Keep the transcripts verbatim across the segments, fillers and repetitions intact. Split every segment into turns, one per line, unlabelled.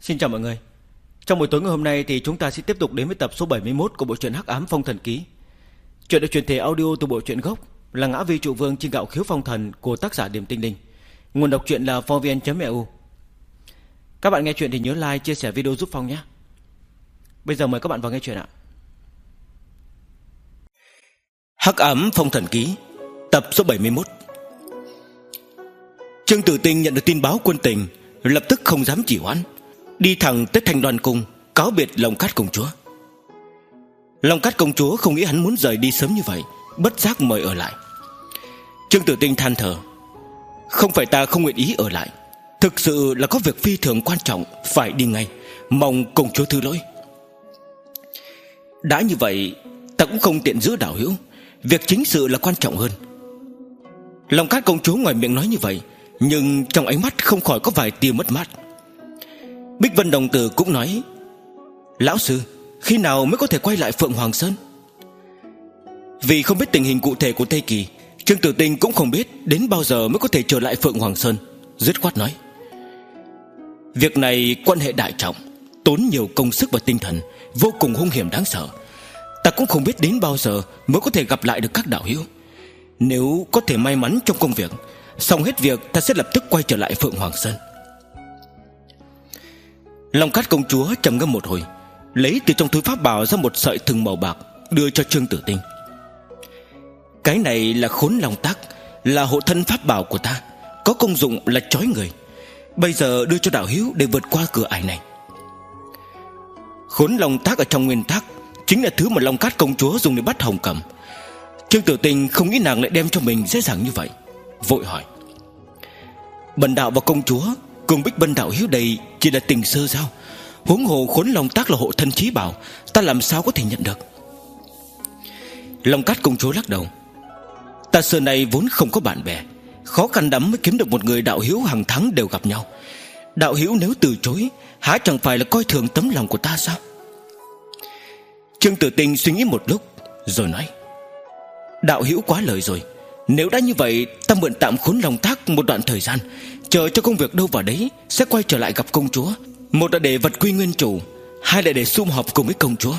Xin chào mọi người. Trong buổi tối ngày hôm nay thì chúng ta sẽ tiếp tục đến với tập số bảy mươi mốt của bộ truyện Hắc Ám Phong Thần Ký. Truyện được truyền thể audio từ bộ truyện gốc là Ngã Vi Trụ Vương Trên Gạo Khiếu Phong Thần của tác giả Điềm Tinh Linh. Nguồn đọc truyện là phongvn chấm e u. Các bạn nghe truyện thì nhớ like, chia sẻ video giúp Phong nhé. Bây giờ mời các bạn vào nghe truyện ạ. Hắc Ám Phong Thần Ký, tập số bảy mươi mốt. Trương Tử Tinh nhận được tin báo quân tình, lập tức không dám trì hoãn, đi thẳng tới Thanh Loan Cung cáo biệt Long Cát công chúa. Long Cát công chúa không nghĩ hắn muốn rời đi sớm như vậy, bất giác mời ở lại. Trương Tử Tinh than thở: không phải ta không nguyện ý ở lại, thực sự là có việc phi thường quan trọng phải đi ngay, mong công chúa thứ lỗi. Đã như vậy, ta cũng không tiện giữ đạo hữu, việc chính sự là quan trọng hơn. Long Cát công chúa ngoài miệng nói như vậy, nhưng trong ánh mắt không khỏi có vài tia mất mát. Bích Vân đồng tử cũng nói: lão sư, khi nào mới có thể quay lại Phượng Hoàng Sơn? Vì không biết tình hình cụ thể của Tây Kỳ, Trương Tử Tinh cũng không biết đến bao giờ mới có thể trở lại Phượng Hoàng Sơn, dứt khoát nói: việc này quan hệ đại trọng, tốn nhiều công sức và tinh thần, vô cùng hung hiểm đáng sợ. Ta cũng không biết đến bao giờ mới có thể gặp lại được các đạo hữu. Nếu có thể may mắn trong công việc, xong hết việc ta sẽ lập tức quay trở lại Phượng Hoàng Sơn. Long Cát công chúa trầm ngâm một hồi, lấy từ trong túi pháp bảo ra một sợi thừng màu bạc, đưa cho Trương Tử Tinh. Cái này là Khốn Long Tác, là hộ thân pháp bảo của ta, có công dụng là trói người. Bây giờ đưa cho đạo hữu để vượt qua cửa ải này. Khốn Long Tác ở trong nguyên tắc chính là thứ mà Long Cát công chúa dùng để bắt Hồng Cẩm. Trương Tử Tinh không nghĩ nàng lại đem cho mình dễ dàng như vậy, vội hỏi: bần đạo và công chúa cùng Bích Vân đạo hữu đây chỉ là tình sơ sao? Huống hồ Khốn Long Tác là hộ thân chí bảo, ta làm sao có thể nhận được? Long Cát công chúa lắc đầu: ta xưa nay vốn không có bạn bè, khó khăn lắm mới kiếm được một người đạo hữu hàng tháng đều gặp nhau. Đạo hữu nếu từ chối, há chẳng phải là coi thường tấm lòng của ta sao? Trương Tử Tinh suy nghĩ một lúc rồi nói: đạo hữu quá lời rồi. Nếu đã như vậy, ta mượn tạm Khốn Long Tác một đoạn thời gian, chờ cho công việc đâu vào đấy sẽ quay trở lại gặp công chúa. Một là để vật quy nguyên chủ, hai là để sum họp cùng với công chúa.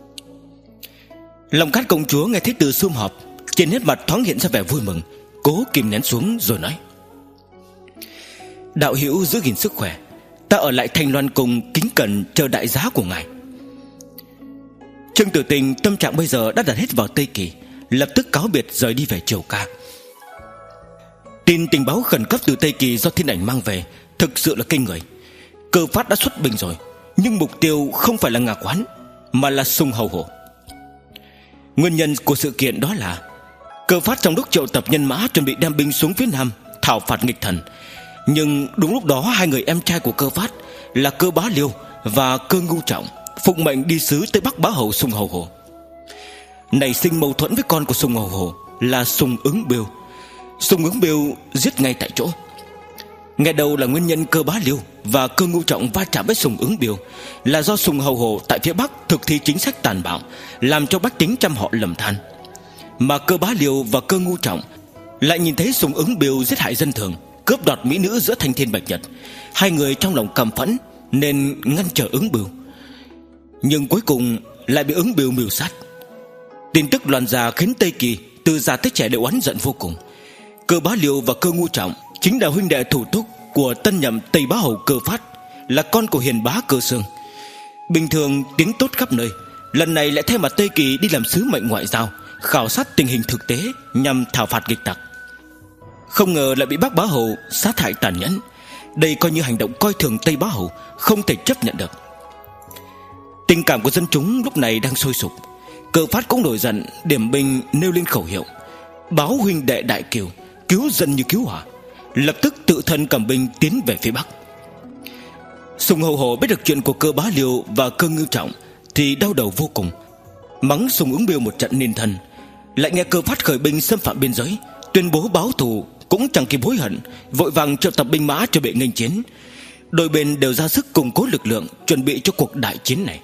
Long Cát công chúa nghe thấy từ sum họp, trên nét mặt thoáng hiện ra vẻ vui mừng, cố kìm nén xuống rồi nói: đạo hữu giữ gìn sức khỏe, ta ở lại Thanh Loan Cung kính cẩn chờ đại giá của ngài. Trương Tử Tinh tâm trạng bây giờ đã đặt hết vào Tây Kỳ, lập tức cáo biệt rời đi về Triều Ca. Tin tình báo khẩn cấp từ Tây Kỳ do Thiên Ảnh mang về thực sự là kinh người. Cơ Phát đã xuất binh rồi, nhưng mục tiêu không phải là Ngạc Quán, mà là Sùng Hầu Hồ. Nguyên nhân của sự kiện đó là Cơ Phát trong lúc triệu tập nhân mã chuẩn bị đem binh xuống phía Nam thảo phạt nghịch thần, nhưng đúng lúc đó hai người em trai của Cơ Phát là Cơ Bá Liêu và Cơ Ngưu Trọng phụng mệnh đi sứ tới Bắc Bá Hầu Sùng Hầu Hồ. Nảy sinh mâu thuẫn với con của Sùng Hầu Hồ là Sùng Ứng Biêu. Sùng Ứng Biêu giết ngay tại chỗ. Nghe đầu là nguyên nhân Cơ Bá Liêu và Cơ Ngưu Trọng va chạm với Sùng Ứng Biêu là do Sùng Hầu Hồ tại phía Bắc thực thi chính sách tàn bạo, làm cho bách tính trăm họ lầm than. Mà Cơ Bá Liêu và Cơ Ngưu Trọng lại nhìn thấy Sùng Ứng Biêu giết hại dân thường, cướp đoạt mỹ nữ giữa Thanh Thiên Bạch Nhật. Hai người trong lòng căm phẫn nên ngăn trở Ứng Biêu, nhưng cuối cùng lại bị Ứng Biêu mưu sát. Tin tức loan ra khiến Tây Kỳ từ già tới trẻ đều oán giận vô cùng. Cơ Bá Liêu và Cơ Ngưu Trọng chính là huynh đệ thủ túc của tân nhậm Tây Bá Hầu Cơ Phát, là con của hiền bá Cơ Xương. Bình thường tiếng tốt khắp nơi, lần này lại thay mặt Tây Kỳ đi làm sứ mệnh ngoại giao, khảo sát tình hình thực tế nhằm thảo phạt nghịch tặc. Không ngờ lại bị Bắc Bá Hầu sát hại tàn nhẫn. Đây coi như hành động coi thường Tây Bá Hầu, không thể chấp nhận được. Tình cảm của dân chúng lúc này đang sôi sục. Cơ Phát cũng nổi giận, điểm binh nêu lên khẩu hiệu: báo huynh đệ đại kiều, cứu dân như cứu hỏa. Lập tức tự thân cầm binh tiến về phía Bắc. Sùng Hầu Hồ biết được chuyện của Cơ Bá Liêu và Cơ Ngưu Trọng thì đau đầu vô cùng, mắng Sùng Ứng Biêu một trận nên thân. Lại nghe Cơ Phát khởi binh xâm phạm biên giới, tuyên bố báo thù, cũng chẳng kịp hối hận, vội vàng triệu tập binh mã chuẩn bị nghênh chiến. Đôi bên đều ra sức củng cố lực lượng, chuẩn bị cho cuộc đại chiến này.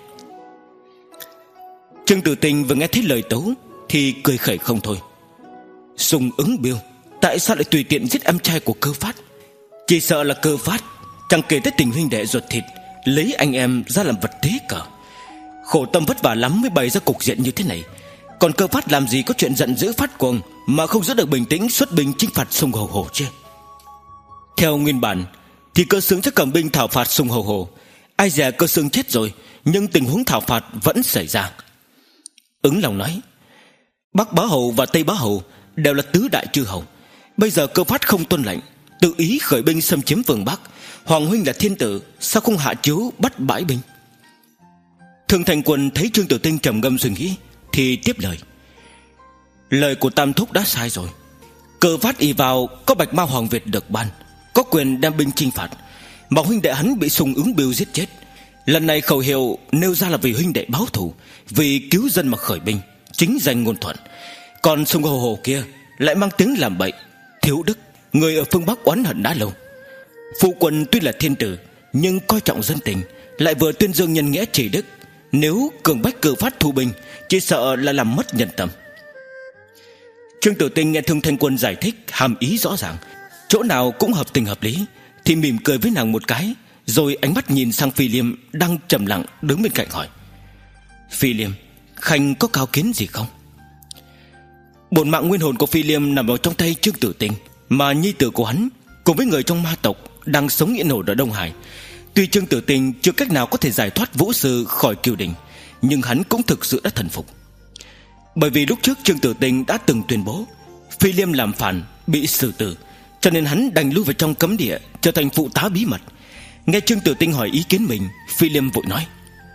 Trương Tử Tinh vừa nghe thấy lời tấu thì cười khẩy không thôi. Sùng Ứng Biêu tại sao lại tùy tiện giết em trai của Cơ Phát? Chỉ sợ là Cơ Phát chẳng kể tới tình huynh đệ ruột thịt, lấy anh em ra làm vật thế cờ. Khổ tâm vất vả lắm mới bày ra cục diện như thế này. Còn Cơ Phát làm gì có chuyện giận dữ phát cuồng mà không giữ được bình tĩnh xuất binh chinh phạt sông Hầu Hồ chứ? Theo nguyên bản thì Cơ Xương sẽ cầm binh thảo phạt sông Hầu Hồ. Ai dè Cơ Xương chết rồi, nhưng tình huống thảo phạt vẫn xảy ra. Ứng Long nói: Bắc Bá Hầu và Tây Bá Hầu đều là tứ đại chư hầu. Bây giờ Cơ Phát không tuân lệnh, tự ý khởi binh xâm chiếm phương Bắc. Hoàng huynh là thiên tử, sao không hạ chiếu bắt bãi binh? Thường Thành Quân thấy Trương Tử Tinh trầm ngâm suy nghĩ thì tiếp lời: Lời của Tam Thúc đã sai rồi. Cơ Phát ỷ vào có Bạch Ma Hoàng Việt được ban, có quyền đem binh chinh phạt, mà huynh đệ hắn bị Sùng Ứng Biêu giết chết. Lần này khẩu hiệu nêu ra là vì huynh đệ báo thù, vì cứu dân mà khởi binh, chính danh ngôn thuận. Còn Sông Hồ Hồ kia lại mang tiếng làm bậy, thiếu đức, người ở phương Bắc oán hận đã lâu. Phụ quân tuy là thiên tử, nhưng coi trọng dân tình, lại vừa tuyên dương nhân nghĩa chỉ đức. Nếu cường bách Cơ Phát thu binh, chỉ sợ là làm mất nhân tâm. Trương Tử Tinh nghe Thương Thanh Quân giải thích hàm ý rõ ràng, chỗ nào cũng hợp tình hợp lý, thì mỉm cười với nàng một cái, rồi ánh mắt nhìn sang Phi Liêm đang trầm lặng đứng bên cạnh hỏi: Phi Liêm, Khanh có cao kiến gì không? Bổn mạng nguyên hồn của Phi Liêm nằm ở trong tay Trương Tử Tinh, mà nhi tử của hắn cùng với người trong ma tộc đang sống yên ổn ở Đông Hải. Tuy Trương Tử Tinh chưa cách nào có thể giải thoát Vũ Sư khỏi Kiều Đình, nhưng hắn cũng thực sự đã thần phục. Bởi vì lúc trước Trương Tử Tinh đã từng tuyên bố Phi Liêm làm phản bị xử tử, cho nên hắn đành lui vào trong cấm địa, trở thành phụ tá bí mật. Nghe Trương Tử Tinh hỏi ý kiến mình, Phi Liêm vội nói: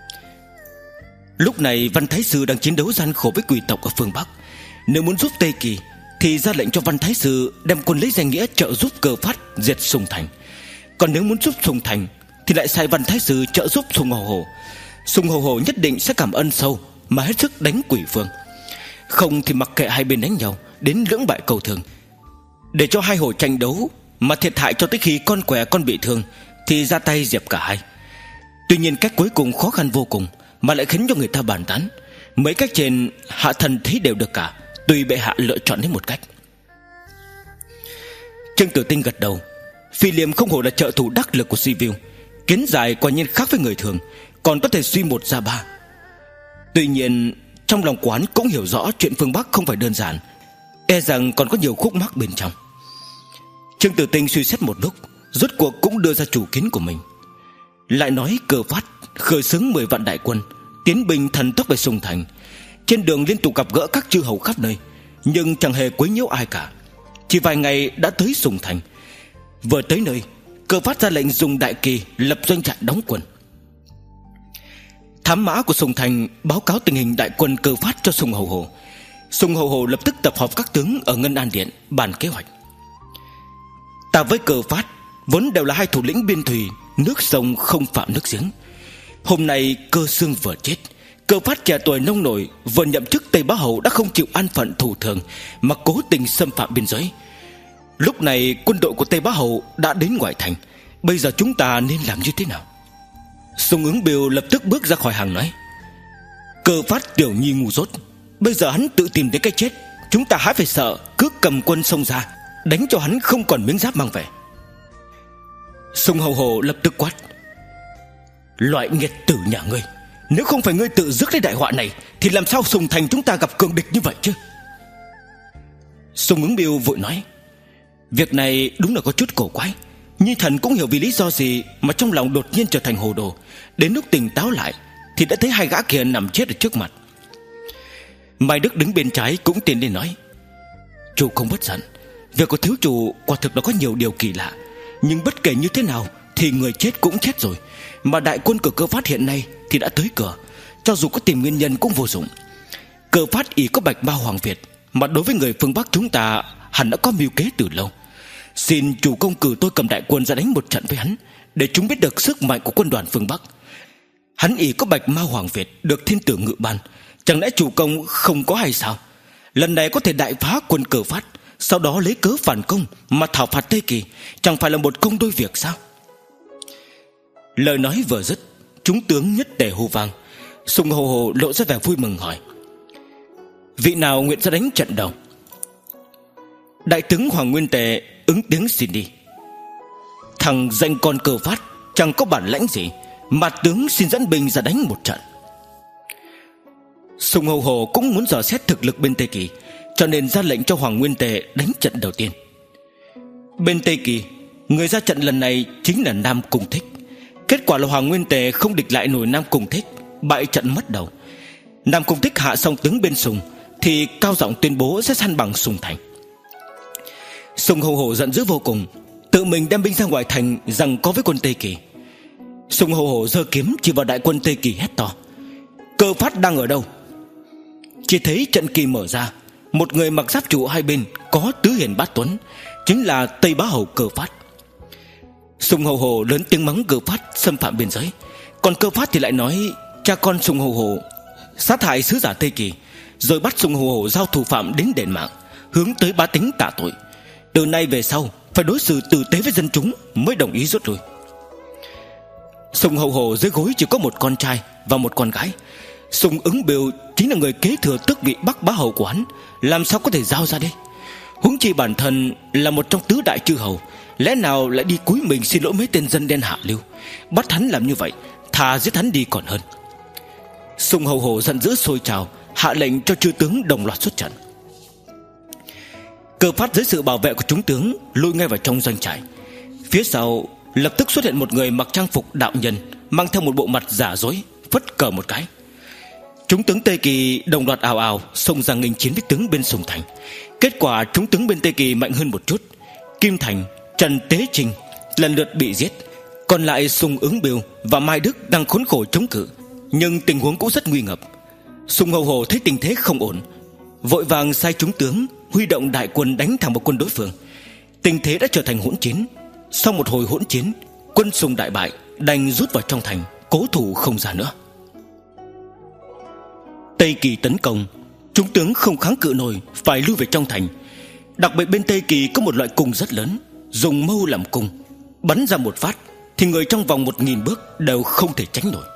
Lúc này Văn Thái Sư đang chiến đấu gian khổ với quỷ tộc ở phương Bắc. Nếu muốn giúp Tây Kỳ thì ra lệnh cho Văn Thái Sư đem quân lấy danh nghĩa trợ giúp Cơ Phát diệt Sùng Thành. Còn nếu muốn giúp Sùng Thành thì lại sai Văn Thái Sư trợ giúp Sùng Hầu Hồ. Sùng Hầu Hồ nhất định sẽ cảm ơn sâu mà hết sức đánh quỷ phương. Không thì mặc kệ hai bên đánh nhau đến lưỡng bại cầu thường, để cho hai hồ tranh đấu mà thiệt hại cho tới khi con què con bị thương thì ra tay dẹp cả hai. Tuy nhiên cách cuối cùng khó khăn vô cùng, mà lại khiến cho người ta bàn tán. Mấy cách trên hạ thần thấy đều được cả, tùy bệ hạ lựa chọn đến một cách. Trương Tử Tinh gật đầu. Phi Liêm không hổ là trợ thủ đắc lực của Sibiu, kiến giải quả nhiên khác với người thường, còn có thể suy một ra ba. Tuy nhiên trong lòng quán cũng hiểu rõ chuyện phương Bắc không phải đơn giản, e rằng còn có nhiều khúc mắc bên trong. Trương Tử Tinh suy xét một lúc, rốt cuộc cũng đưa ra chủ kiến của mình. Lại nói Cơ Phát khởi xướng mười vạn đại quân tiến binh thần tốc về Sùng Thành. Trên đường liên tục gặp gỡ các chư hầu khắp nơi, nhưng chẳng hề quấy nhiễu ai cả. Chỉ vài ngày đã tới Sùng Thành. Vừa tới nơi, Cơ Phát ra lệnh dùng đại kỳ lập doanh trại đóng quân. Thám mã của Sùng Thành báo cáo tình hình đại quân Cơ Phát cho Sùng Hầu Hồ. Sùng Hầu Hồ lập tức tập họp các tướng ở Ngân An Điện bàn kế hoạch. Ta với Cơ Phát vốn đều là hai thủ lĩnh biên thùy, nước sông không phạm nước giếng. Hôm nay Cơ Xương vừa chết, Cơ Phát trẻ tuổi nông nổi vừa nhậm chức Tây Bá Hầu đã không chịu an phận thủ thường mà cố tình xâm phạm biên giới. Lúc này quân đội của Tây Bá Hầu đã đến ngoại thành, bây giờ chúng ta nên làm như thế nào? Sùng Ứng Biêu lập tức bước ra khỏi hàng nói: Cơ Phát tiểu nhi ngu dốt, bây giờ hắn tự tìm đến cái chết, chúng ta hãy phải sợ, cứ cầm quân xông ra đánh cho hắn không còn miếng giáp mang về. Sùng Hầu Hồ lập tức quát: Loại nghiệt tử nhà ngươi, nếu không phải ngươi tự rước lấy đại họa này thì làm sao Sùng Thành chúng ta gặp cường địch như vậy chứ? Sùng Ứng Biêu vội nói: Việc này đúng là có chút cổ quái, Nhi thần cũng hiểu vì lý do gì mà trong lòng đột nhiên trở thành hồ đồ. Đến lúc tỉnh táo lại thì đã thấy hai gã kia nằm chết ở trước mặt. Mai Đức đứng bên trái cũng tiến lên nói: Chủ không bất giận, việc của thiếu chủ quả thực là có nhiều điều kỳ lạ, nhưng bất kể như thế nào thì người chết cũng chết rồi, mà đại quân của Cơ Phát hiện nay thì đã tới cửa, cho dù có tìm nguyên nhân cũng vô dụng. Cơ Phát ỷ có Bạch Ma Hoàng Việt, mà đối với người phương Bắc chúng ta hẳn đã có mưu kế từ lâu. Xin chủ công cử tôi cầm đại quân ra đánh một trận với hắn, để chúng biết được sức mạnh của quân đoàn phương Bắc. Hắn ỷ có Bạch Ma Hoàng Việt được thiên tử ngự ban, chẳng lẽ chủ công không có hay sao? Lần này có thể đại phá quân Cơ Phát, sau đó lấy cớ phản công mà thảo phạt Tây Kỳ, chẳng phải là một công đôi việc sao? Lời nói vừa dứt, chúng tướng nhất tề hô vang. Sùng Hầu Hồ lộ ra vẻ vui mừng hỏi: Vị nào nguyện ra đánh trận đầu? Đại tướng Hoàng Nguyên Tề ứng tiếng xin đi. Thằng danh con Cơ Phát chẳng có bản lãnh gì, Mặt tướng xin dẫn binh ra đánh một trận. Sùng Hầu Hồ cũng muốn dò xét thực lực bên Tây Kỳ, cho nên ra lệnh cho Hoàng Nguyên Tề đánh trận đầu tiên. Bên Tây Kỳ, người ra trận lần này chính là Nam Cung Thích. Kết quả là Hoàng Nguyên Tề không địch lại nổi Nam Cung Thích, bại trận mất đầu. Nam Cung Thích hạ xong tướng bên Sùng thì cao giọng tuyên bố sẽ săn bằng Sùng thành. Sùng Hầu Hồ giận dữ vô cùng, tự mình đem binh ra ngoài thành giằng co với quân Tây Kỳ. Sùng Hầu Hồ giơ kiếm chỉ vào đại quân Tây Kỳ hét to: Cơ Phát đang ở đâu? Chỉ thấy trận kỳ mở ra, một người mặc giáp trụ hai bên, có tứ hiền bát tuấn, chính là Tây Bá Hầu Cơ Phát. Sùng Hầu Hồ lớn tiếng mắng Cơ Phát xâm phạm biên giới, còn Cơ Phát thì lại nói cha con Sùng Hầu Hồ sát hại sứ giả Tây Kỳ, rồi bắt Sùng Hầu Hồ giao thủ phạm đến đền mạng, hướng tới bá tính tạ tội. Từ nay về sau phải đối xử tử tế với dân chúng mới đồng ý rút lui. Sùng Hầu Hồ dưới gối chỉ có một con trai và một con gái. Sùng Ứng Biêu chính là người kế thừa tước vị Bắc Bá Hầu của hắn, làm sao có thể giao ra đây? Huống chi bản thân là một trong tứ đại chư hầu, lẽ nào lại đi cúi mình xin lỗi mấy tên dân đen hạ lưu? Bắt hắn làm như vậy, thà giết hắn đi còn hơn. Sùng Hầu Hồ giận dữ sôi trào, hạ lệnh cho chư tướng đồng loạt xuất trận. Cơ Phát dưới sự bảo vệ của chúng tướng lui ngay vào trong doanh trại. Phía sau lập tức xuất hiện một người mặc trang phục đạo nhân, mang theo một bộ mặt giả dối, phất cờ một cái. Chúng tướng Tây Kỳ đồng loạt ào ào xông ra nghênh chiến với tướng bên Sùng thành. Kết quả chúng tướng bên Tây Kỳ mạnh hơn một chút. Kim Thành, Trần Tế Trinh lần lượt bị giết, còn lại Sùng Ứng Biêu và Mai Đức đang khốn khổ chống cự, nhưng tình huống cũng rất nguy ngập. Sùng Hầu Hồ thấy tình thế không ổn, vội vàng sai chúng tướng huy động đại quân đánh thẳng vào quân đối phương. Tình thế đã trở thành hỗn chiến. Sau một hồi hỗn chiến, quân Sùng đại bại, đành rút vào trong thành, cố thủ không ra nữa. Tây Kỳ tấn công, chúng tướng không kháng cự nổi, phải lui về trong thành. Đặc biệt bên Tây Kỳ có một loại cung rất lớn, dùng mâu làm cung, bắn ra một phát thì người trong vòng một nghìn bước đều không thể tránh nổi.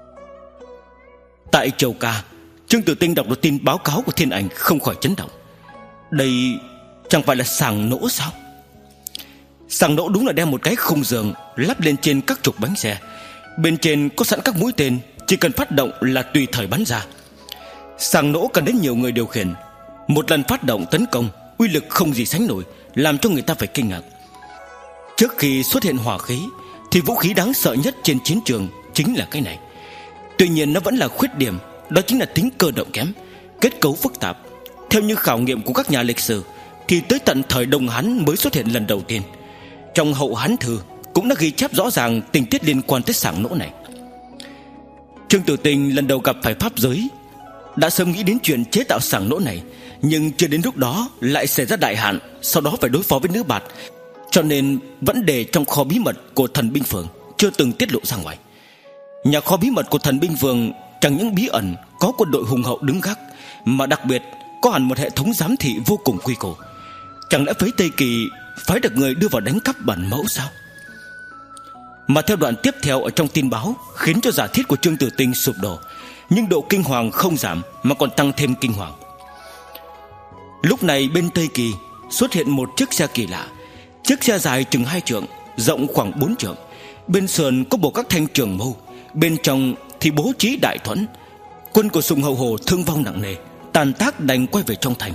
Tại Châu Ca, Trương Tử Tinh đọc được tin báo cáo của Thiên Ảnh không khỏi chấn động. Đây chẳng phải là sàng nỗ sao? Sàng nỗ đúng là đem một cái khung giường lắp lên trên các trục bánh xe, bên trên có sẵn các mũi tên, chỉ cần phát động là tùy thời bắn ra. Sàng nỗ cần đến nhiều người điều khiển, một lần phát động tấn công uy lực không gì sánh nổi, làm cho người ta phải kinh ngạc. Trước khi xuất hiện hỏa khí thì vũ khí đáng sợ nhất trên chiến trường chính là cái này. Tuy nhiên nó vẫn là khuyết điểm, đó chính là tính cơ động kém, kết cấu phức tạp. Theo như khảo nghiệm của các nhà lịch sử thì tới tận thời Đông Hán mới xuất hiện lần đầu tiên. Trong Hậu Hán Thư cũng đã ghi chép rõ ràng tình tiết liên quan tới sàng nỗ này. Trương Tử Tinh lần đầu gặp phải pháp giới đã sớm nghĩ đến chuyện chế tạo sàng nỗ này, nhưng chưa đến lúc đó lại xảy ra đại hạn, sau đó phải đối phó với nữ bạt, cho nên vẫn để trong kho bí mật của thần binh phường, chưa từng tiết lộ ra ngoài. Nhà kho bí mật của thần binh phường chẳng những bí ẩn, có quân đội hùng hậu đứng gác, mà đặc biệt có hẳn một hệ thống giám thị vô cùng quy củ. Chẳng lẽ phái Tây Kỳ phái được người đưa vào đánh cắp bản mẫu sao? Mà theo đoạn tiếp theo ở trong tin báo khiến cho giả thiết của Trương Tử Tinh sụp đổ, nhưng độ kinh hoàng không giảm mà còn tăng thêm kinh hoàng. Lúc này bên Tây Kỳ xuất hiện một chiếc xe kỳ lạ. Chiếc xe dài chừng hai trượng, rộng khoảng bốn trượng, bên sườn có bộ các thanh trường mâu, bên trong thì bố trí đại thuẫn. Quân của Sùng Hầu Hồ thương vong nặng nề, tàn tác đành quay về trong thành.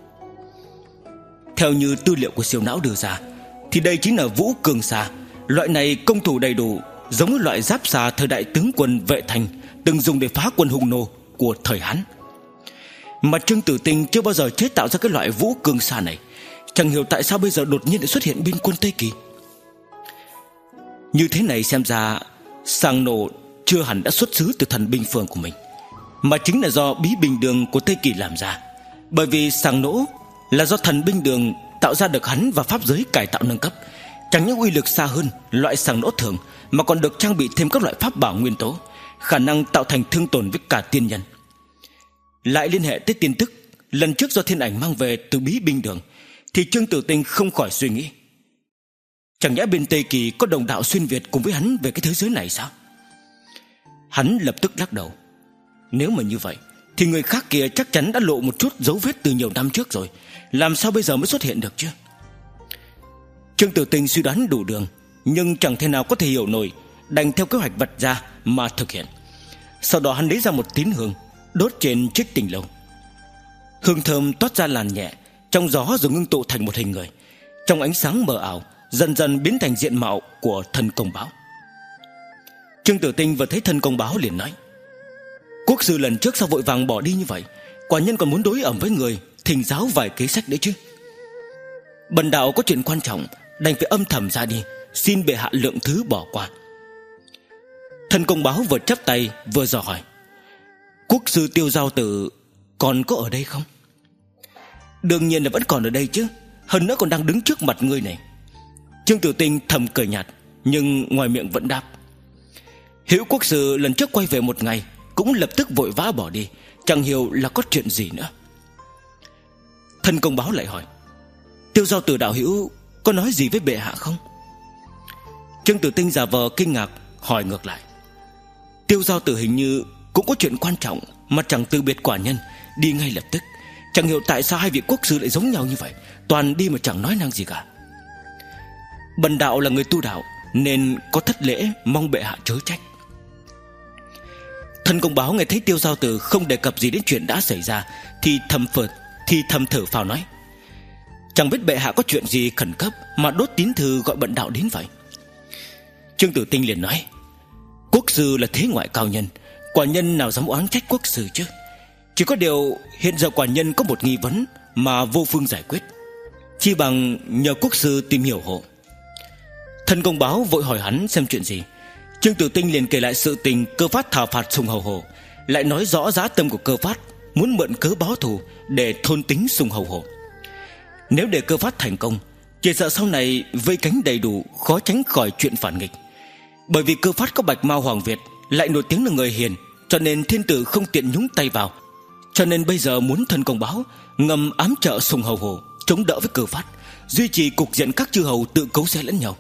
Theo như tư liệu của siêu não đưa ra thì đây chính là vũ cường xà. Loại này công thủ đầy đủ, giống với loại giáp xà thời đại tướng quân Vệ Thành từng dùng để phá quân hung nô của thời Hán. Mà Trương Tử Tinh chưa bao giờ chế tạo ra cái loại vũ cường xà này, chẳng hiểu tại sao bây giờ đột nhiên lại xuất hiện bên quân Tây Kỳ. Như thế này xem ra sàng nổ chưa hẳn đã xuất xứ từ thần binh phường của mình, mà chính là do bí bình đường của Tây Kỳ làm ra. Bởi vì sàng nỗ là do thần binh đường tạo ra được hắn và pháp giới cải tạo nâng cấp, chẳng những uy lực xa hơn loại sàng nỗ thường, mà còn được trang bị thêm các loại pháp bảo nguyên tố, khả năng tạo thành thương tổn với cả tiên nhân. Lại liên hệ tới tin tức lần trước do Thiên Ảnh mang về từ bí binh đường, thì Trương Tử Tinh không khỏi suy nghĩ, chẳng nhẽ bên Tây Kỳ có đồng đạo xuyên Việt cùng với hắn về cái thế giới này sao? Hắn lập tức lắc đầu. Nếu mà như vậy thì người khác kia chắc chắn đã lộ một chút dấu vết từ nhiều năm trước rồi, làm sao bây giờ mới xuất hiện được chứ? Trương Tử Tinh suy đoán đủ đường, nhưng chẳng thể nào có thể hiểu nổi đành theo kế hoạch vạch ra mà thực hiện. Sau đó hắn lấy ra một tín hương, đốt trên chiếc tình lâu. Hương thơm toát ra làn nhẹ trong gió rồi ngưng tụ thành một hình người. Trong ánh sáng mờ ảo, dần dần biến thành diện mạo của thần công báo. Trương Tử Tinh vừa thấy thần công báo liền nói: Quốc sư lần trước sao vội vàng bỏ đi như vậy? Quả nhân còn muốn đối ẩm với người, thỉnh giáo vài kế sách nữa chứ. Bần đạo có chuyện quan trọng, đành phải âm thầm ra đi, xin bệ hạ lượng thứ bỏ qua. Thần công báo vừa chắp tay vừa dò hỏi: Quốc sư Tiêu Giao Tử còn có ở đây không? Đương nhiên là vẫn còn ở đây chứ, hơn nữa còn đang đứng trước mặt ngươi này. Trương Tử Tinh thầm cười nhạt, nhưng ngoài miệng vẫn đáp: Hữu quốc sư lần trước quay về một ngày, cũng lập tức vội vã bỏ đi, chẳng hiểu là có chuyện gì nữa. Thần công báo lại hỏi: Tiêu Giao Tử đạo hữu có nói gì với bệ hạ không? Trương Tử Tinh giả vờ kinh ngạc hỏi ngược lại: Tiêu Giao Tử hình như cũng có chuyện quan trọng mà chẳng từ biệt quả nhân, đi ngay lập tức. Chẳng hiểu tại sao hai vị quốc sư lại giống nhau như vậy, toàn đi mà chẳng nói năng gì cả. Bần đạo là người tu đạo nên có thất lễ, mong bệ hạ chớ trách. Thần công báo nghe thấy Tiêu Giao Tử không đề cập gì đến chuyện đã xảy ra thì thầm phật thì thầm thở phào nói: Chẳng biết bệ hạ có chuyện gì khẩn cấp mà đốt tín thư gọi bần đạo đến vậy. Trương Tử Tinh liền nói: Quốc sư là thế ngoại cao nhân, quả nhân nào dám oán trách quốc sư chứ. Chỉ có điều hiện giờ quả nhân có một nghi vấn mà vô phương giải quyết, chi bằng nhờ quốc sư tìm hiểu hộ. Thần công báo vội hỏi hắn xem chuyện gì. Trương Tử Tinh liền kể lại sự tình Cơ Phát thảo phạt Sùng Hầu Hồ, lại nói rõ dã tâm của Cơ Phát, muốn mượn cớ báo thù để thôn tính Sùng Hầu Hồ. Nếu để Cơ Phát thành công, chỉ sợ sau này vây cánh đầy đủ, khó tránh khỏi chuyện phản nghịch. Bởi vì Cơ Phát có bạch mao Hoàng Việt, lại nổi tiếng là người hiền, cho nên thiên tử không tiện nhúng tay vào. Cho nên bây giờ muốn thần công báo ngầm ám trợ Sùng Hầu Hồ, chống đỡ với Cơ Phát, duy trì cục diện các chư hầu tự cấu xé lẫn nhau.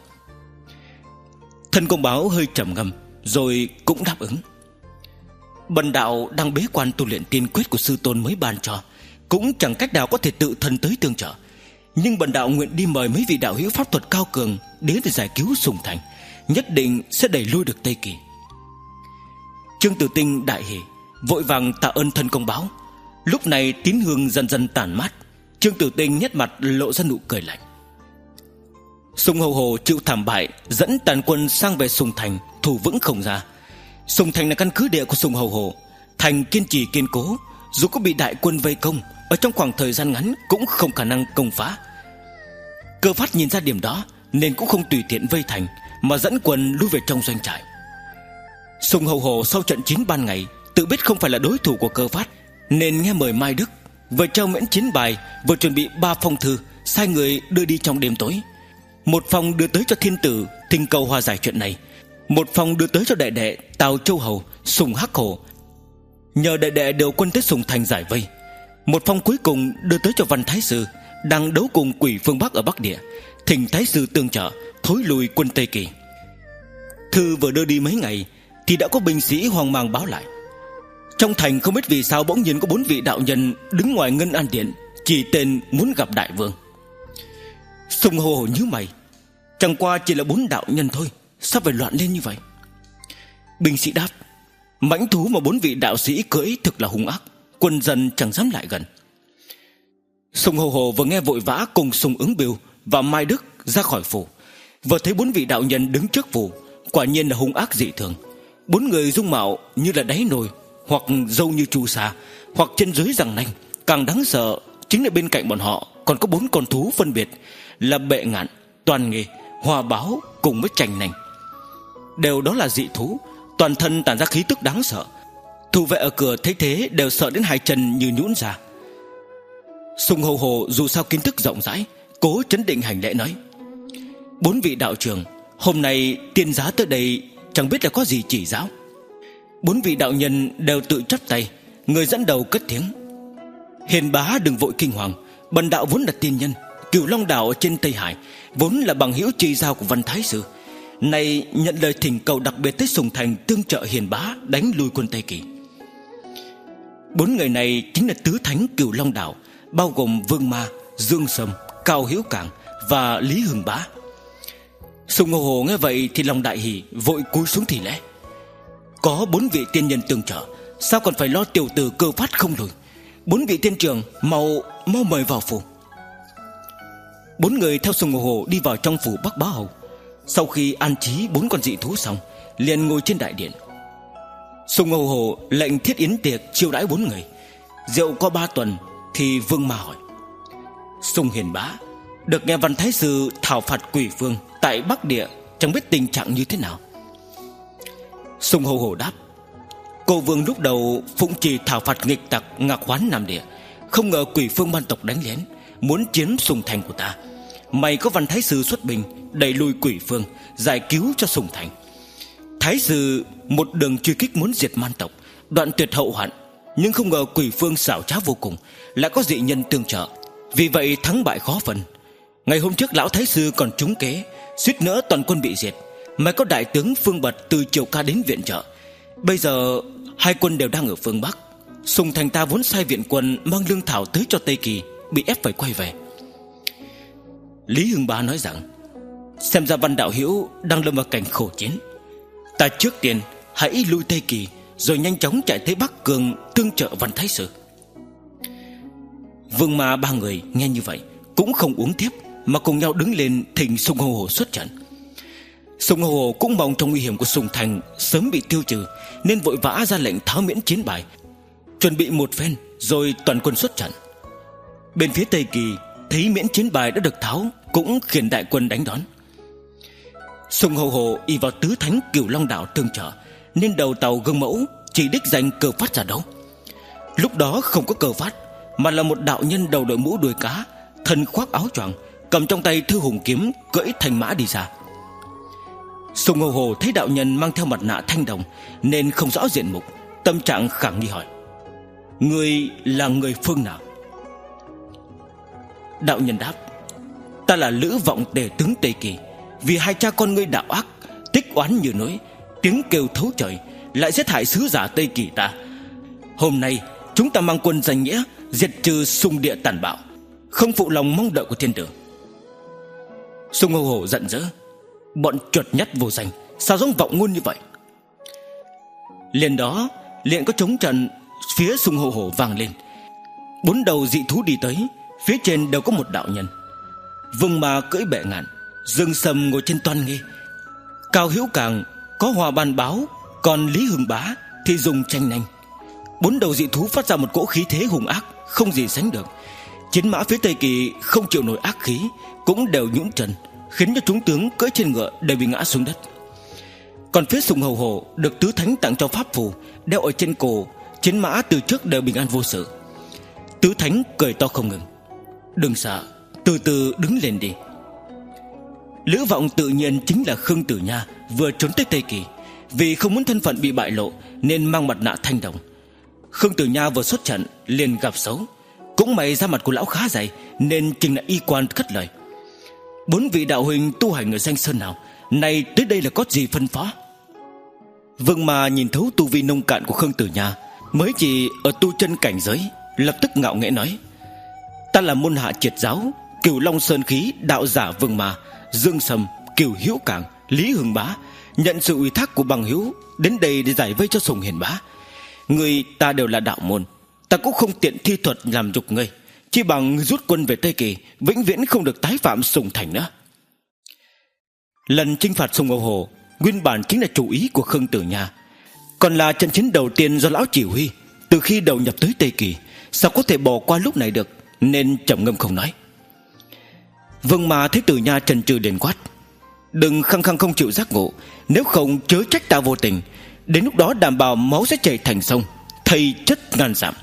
Thần công báo hơi trầm ngâm rồi cũng đáp ứng: Bần đạo đang bế quan tu luyện tiên quyết của sư tôn mới ban cho, cũng chẳng cách nào có thể tự thân tới tương trợ. Nhưng bần đạo nguyện đi mời mấy vị đạo hữu pháp thuật cao cường đến để giải cứu Sùng Thành, nhất định sẽ đẩy lui được Tây Kỳ. Trương Tử Tinh đại hỉ, vội vàng tạ ơn thần công báo. Lúc này tín hương dần dần tàn mát, Trương Tử Tinh nhếch mặt lộ ra nụ cười lạnh. Sùng Hầu Hồ chịu thảm bại, dẫn tàn quân sang về Sùng Thành, thủ vững không ra. Sùng Thành là căn cứ địa của Sùng Hầu Hồ, thành kiên trì kiên cố, dù có bị đại quân vây công, ở trong khoảng thời gian ngắn cũng không khả năng công phá. Cơ Phát nhìn ra điểm đó nên cũng không tùy tiện vây thành, mà dẫn quân lui về trong doanh trại. Sùng Hầu Hồ sau trận chiến ban ngày tự biết không phải là đối thủ của Cơ Phát, nên nghe mời Mai Đức, vừa trao miễn chiến bài, vừa chuẩn bị ba phong thư, sai người đưa đi trong đêm tối. Một phong đưa tới cho thiên tử thỉnh cầu hòa giải chuyện này, một phong đưa tới cho đệ đệ Tào Châu Hầu, Sùng Hắc Hổ, nhờ đệ đệ điều quân tới Sùng Thành giải vây. Một phong cuối cùng đưa tới cho Văn Thái Sư, đang đấu cùng quỷ phương Bắc ở Bắc Địa, thỉnh Thái Sư tương trợ thối lùi quân Tây Kỳ. Thư vừa đưa đi mấy ngày thì đã có binh sĩ hoang mang báo lại, trong thành không biết vì sao bỗng nhiên có bốn vị đạo nhân đứng ngoài Ngân An Điện, chỉ tên muốn gặp đại vương. Sùng Hầu Hồ nhíu mày, chẳng qua chỉ là bốn đạo nhân thôi, sao phải loạn lên như vậy? Binh sĩ đáp: mãnh thú mà bốn vị đạo sĩ cưỡi thực là hung ác, quân dân chẳng dám lại gần. Sùng Hầu Hồ vừa nghe vội vã cùng Sùng Ứng Biêu và Mai Đức ra khỏi phủ, vừa thấy bốn vị đạo nhân đứng trước phủ, quả nhiên là hung ác dị thường. Bốn người dung mạo như là đáy nồi, hoặc râu như chu sa, hoặc chân dưới răng nanh. Càng đáng sợ chính là bên cạnh bọn họ còn có bốn con thú phân biệt là Bệ Ngạn, Toàn Nghề, Hòa Báo cùng với Chành Nành. Đều đó là dị thú, toàn thân tản ra khí tức đáng sợ. Thủ vệ ở cửa thấy thế đều sợ đến hai chân như nhũn ra. Sùng Hầu Hồ dù sao kiến thức rộng rãi, cố trấn định hành lễ nói: bốn vị đạo trưởng, hôm nay tiên giá tới đây chẳng biết là có gì chỉ giáo. Bốn vị đạo nhân đều tự chắp tay, người dẫn đầu cất tiếng: hiền bá đừng vội kinh hoàng, bần đạo vốn là tiên nhân, Cửu Long Đảo ở trên Tây Hải, vốn là bằng hữu tri giao của Văn Thái Sư, nay nhận lời thỉnh cầu đặc biệt tới Sùng Thành tương trợ hiền bá đánh lui quân Tây Kỳ. Bốn người này chính là tứ thánh Cửu Long Đảo, bao gồm Vương Ma, Dương Sâm, Cao Hiếu Cảng và Lý Hưng Bá. Sùng Hầu Hồ nghe vậy thì lòng đại hỉ, vội cúi xuống thì lễ. Có bốn vị tiên nhân tương trợ, sao còn phải lo tiểu tử cơ phát không lùi. Bốn vị tiên trưởng, mau mau mời vào phủ. Bốn người theo Sùng Hầu Hồ đi vào trong phủ Bắc Bá Hầu. Sau khi an trí bốn con dị thú xong, liền ngồi trên đại điện. Sùng Hầu Hồ lệnh thiết yến tiệc chiêu đãi bốn người. Rượu có ba tuần thì Vương Ma hỏi: Sùng Hiền Bá, được nghe Văn Thái Sư thảo phạt quỷ vương tại Bắc Địa, chẳng biết tình trạng như thế nào. Sùng Hầu Hồ đáp: Cô vương lúc đầu phụng trì thảo phạt nghịch tặc Ngạc Hoán Nam Địa, không ngờ quỷ phương ban tộc đánh lén, muốn chiếm Sùng Thành của ta. May có Văn Thái Sư xuất binh đẩy lùi quỷ phương, giải cứu cho Sùng Thành. Thái Sư một đường truy kích muốn diệt man tộc, đoạn tuyệt hậu hoạn, nhưng không ngờ quỷ phương xảo trá vô cùng, lại có dị nhân tương trợ, vì vậy thắng bại khó phân. Ngày hôm trước lão Thái Sư còn trúng kế, suýt nữa toàn quân bị diệt. May có đại tướng Phương Bật từ Triều Ca đến viện trợ. Bây giờ hai quân đều đang ở phương Bắc. Sùng Thành ta vốn sai viện quân mang lương thảo tới cho Tây Kỳ, bị ép phải quay về. Lý Hưng Bá nói rằng: Xem ra Văn đạo hữu đang lâm vào cảnh khổ chiến. Ta trước tiên hãy lui Tây Kỳ, rồi nhanh chóng chạy tới Bắc Cường tương trợ Văn Thái Sư. Vương Ma ba người nghe như vậy cũng không uống tiếp, mà cùng nhau đứng lên thỉnh Sùng Hầu Hồ xuất trận. Sùng Hầu Hồ cũng mong trong nguy hiểm của Sùng Thành sớm bị tiêu trừ, nên vội vã ra lệnh tháo miễn chiến bài, chuẩn bị một phen rồi toàn quân xuất trận. Bên phía Tây Kỳ thấy miễn chiến bài đã được tháo, cũng khiển đại quân đánh đón. Sùng Hầu Hồ y vào tứ thánh Cửu Long Đạo tương trợ, nên đầu tàu gương mẫu chỉ đích danh Cơ Phát ra đấu. Lúc đó không có Cơ Phát, mà là một đạo nhân đầu đội mũ đuôi cá, thân khoác áo choàng, cầm trong tay thư hùng kiếm, cưỡi thành mã đi ra. Sùng Hầu Hồ thấy đạo nhân mang theo mặt nạ thanh đồng, nên không rõ diện mục, tâm trạng khẳng nghi hỏi: Ngươi là người phương nào? Đạo nhân đáp: Ta là Lữ Vọng Tề tướng Tây Kỳ, vì hai cha con ngươi đạo ác, tích oán như núi, tiếng kêu thấu trời, lại giết hại sứ giả Tây Kỳ ta. Hôm nay chúng ta mang quân danh nghĩa diệt trừ Sùng Địa tàn bạo, không phụ lòng mong đợi của thiên tử. Sùng Hầu Hồ giận dữ: Bọn chuột nhắt vô danh, sao giống vọng ngôn như vậy? Liền đó liền có trống trận phía Sùng Hầu Hồ vang lên. Bốn đầu dị thú đi tới, phía trên đều có một đạo nhân. Vương Ma cưỡi bệ ngạn, Dương Sâm ngồi trên toan nghê, Cao Hữu Càng có hòa ban báo, còn Lý Hưng Bá thì dùng tranh nanh. Bốn đầu dị thú phát ra một cỗ khí thế hung ác, không gì sánh được. Chiến mã phía Tây Kỳ không chịu nổi ác khí, cũng đều nhũn trần, khiến cho chúng tướng cưỡi trên ngựa đều bị ngã xuống đất. Còn phía Sùng Hầu Hồ được tứ thánh tặng cho pháp phù đeo ở trên cổ, chiến mã từ trước đều bình an vô sự. Tứ thánh cười to không ngừng: Đừng sợ, từ từ đứng lên đi. Lữ Vọng tự nhiên chính là Khương Tử Nha, vừa trốn tới Tây Kỳ, vì không muốn thân phận bị bại lộ nên mang mặt nạ thanh đồng. Khương Tử Nha vừa xuất trận liền gặp xấu, cũng may da mặt của lão khá dày, nên trình lại y quan cất lời: Bốn vị đạo huynh tu hành ở danh sơn nào, nay tới đây là có gì phân phó? Vương Ma nhìn thấu tu vi nông cạn của Khương Tử Nha, mới chỉ ở tu chân cảnh giới, lập tức ngạo nghễ nói: Ta là môn hạ triệt giáo Cửu Long Sơn Khí đạo giả Vương Ma, Dương Sâm, Cửu Hữu Càng, Lý Hưng Bá, nhận sự ủy thác của bằng hữu đến đây để giải vây cho Sùng Hiền Bá. Người ta đều là đạo môn, ta cũng không tiện thi thuật làm nhục ngươi, chỉ bằng rút quân về Tây Kỳ, vĩnh viễn không được tái phạm Sùng Thành nữa. Lần chinh phạt Sùng Hầu Hồ nguyên bản chính là chủ ý của Khương Tử Nha, còn là trận chiến đầu tiên do lão chỉ huy từ khi đầu nhập tới Tây Kỳ, sao có thể bỏ qua lúc này được, nên trầm ngâm không nói. Vương Ma thấy Tử Nha chần chừ liền quát: Đừng khăng khăng không chịu giác ngộ, nếu không chớ trách ta vô tình, đến lúc đó đảm bảo máu sẽ chảy thành sông, thây chất ngàn dặm.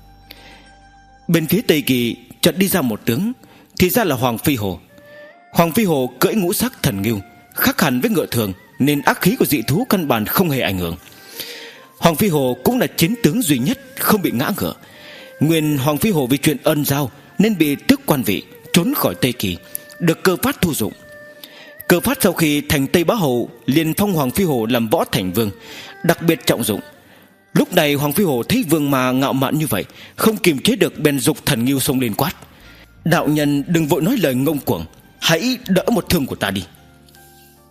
Bên phía Tây Kỳ chợt đi ra một tướng, thì ra là Hoàng Phi Hồ. Hoàng Phi Hồ cưỡi ngũ sắc thần ngưu, khác hẳn với ngựa thường, nên ác khí của dị thú căn bản không hề ảnh hưởng. Hoàng Phi Hồ cũng là chiến tướng duy nhất không bị ngã ngựa. Nguyên Hoàng Phi Hồ vì chuyện ân giao nên bị tước quan vị, trốn khỏi Tây Kỳ, được Cơ Phát thu dụng. Cơ Phát sau khi thành Tây Bá Hầu liền phong Hoàng Phi Hồ làm võ thành vương, đặc biệt trọng dụng. Lúc này Hoàng Phi Hồ thấy Vương Ma ngạo mạn như vậy, không kiềm chế được bèn dục thần ngưu xông lên quát: Đạo nhân đừng vội nói lời ngông cuồng, hãy đỡ một thương của ta đi.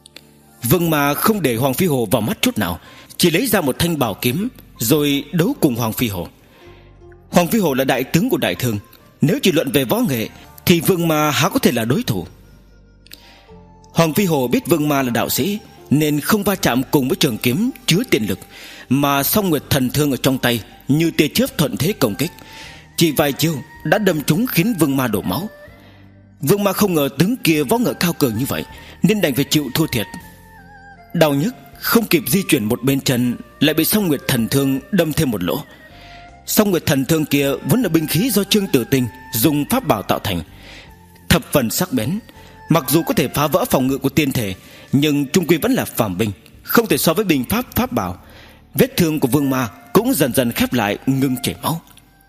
Vương Ma không để Hoàng Phi Hồ vào mắt chút nào, chỉ lấy ra một thanh bảo kiếm rồi đấu cùng Hoàng Phi Hồ. Hoàng Phi Hồ là đại tướng của Đại Thương, nếu chỉ luận về võ nghệ thì Vương Ma há có thể là đối thủ. Hoàng Phi Hồ biết Vương Ma là đạo sĩ nên không va chạm cùng với trường kiếm chứa tiền lực, mà Song Nguyệt Thần Thương ở trong tay như tia chớp thuận thế công kích. Chỉ vài chiêu đã đâm trúng khiến Vương Ma đổ máu. Vương Ma không ngờ tướng kia võ nghệ cao cường như vậy nên đành phải chịu thua thiệt. Đau nhức không kịp di chuyển một bên chân, lại bị Song Nguyệt Thần Thương đâm thêm một lỗ. Song Nguyệt Thần Thương kia vốn là binh khí do Trương Tử Tinh dùng pháp bảo tạo thành, thập phần sắc bén. Mặc dù có thể phá vỡ phòng ngự của tiên thể, nhưng trung quy vẫn là phàm binh, không thể so với binh pháp pháp bảo. Vết thương của Vương Ma cũng dần dần khép lại, ngưng chảy máu.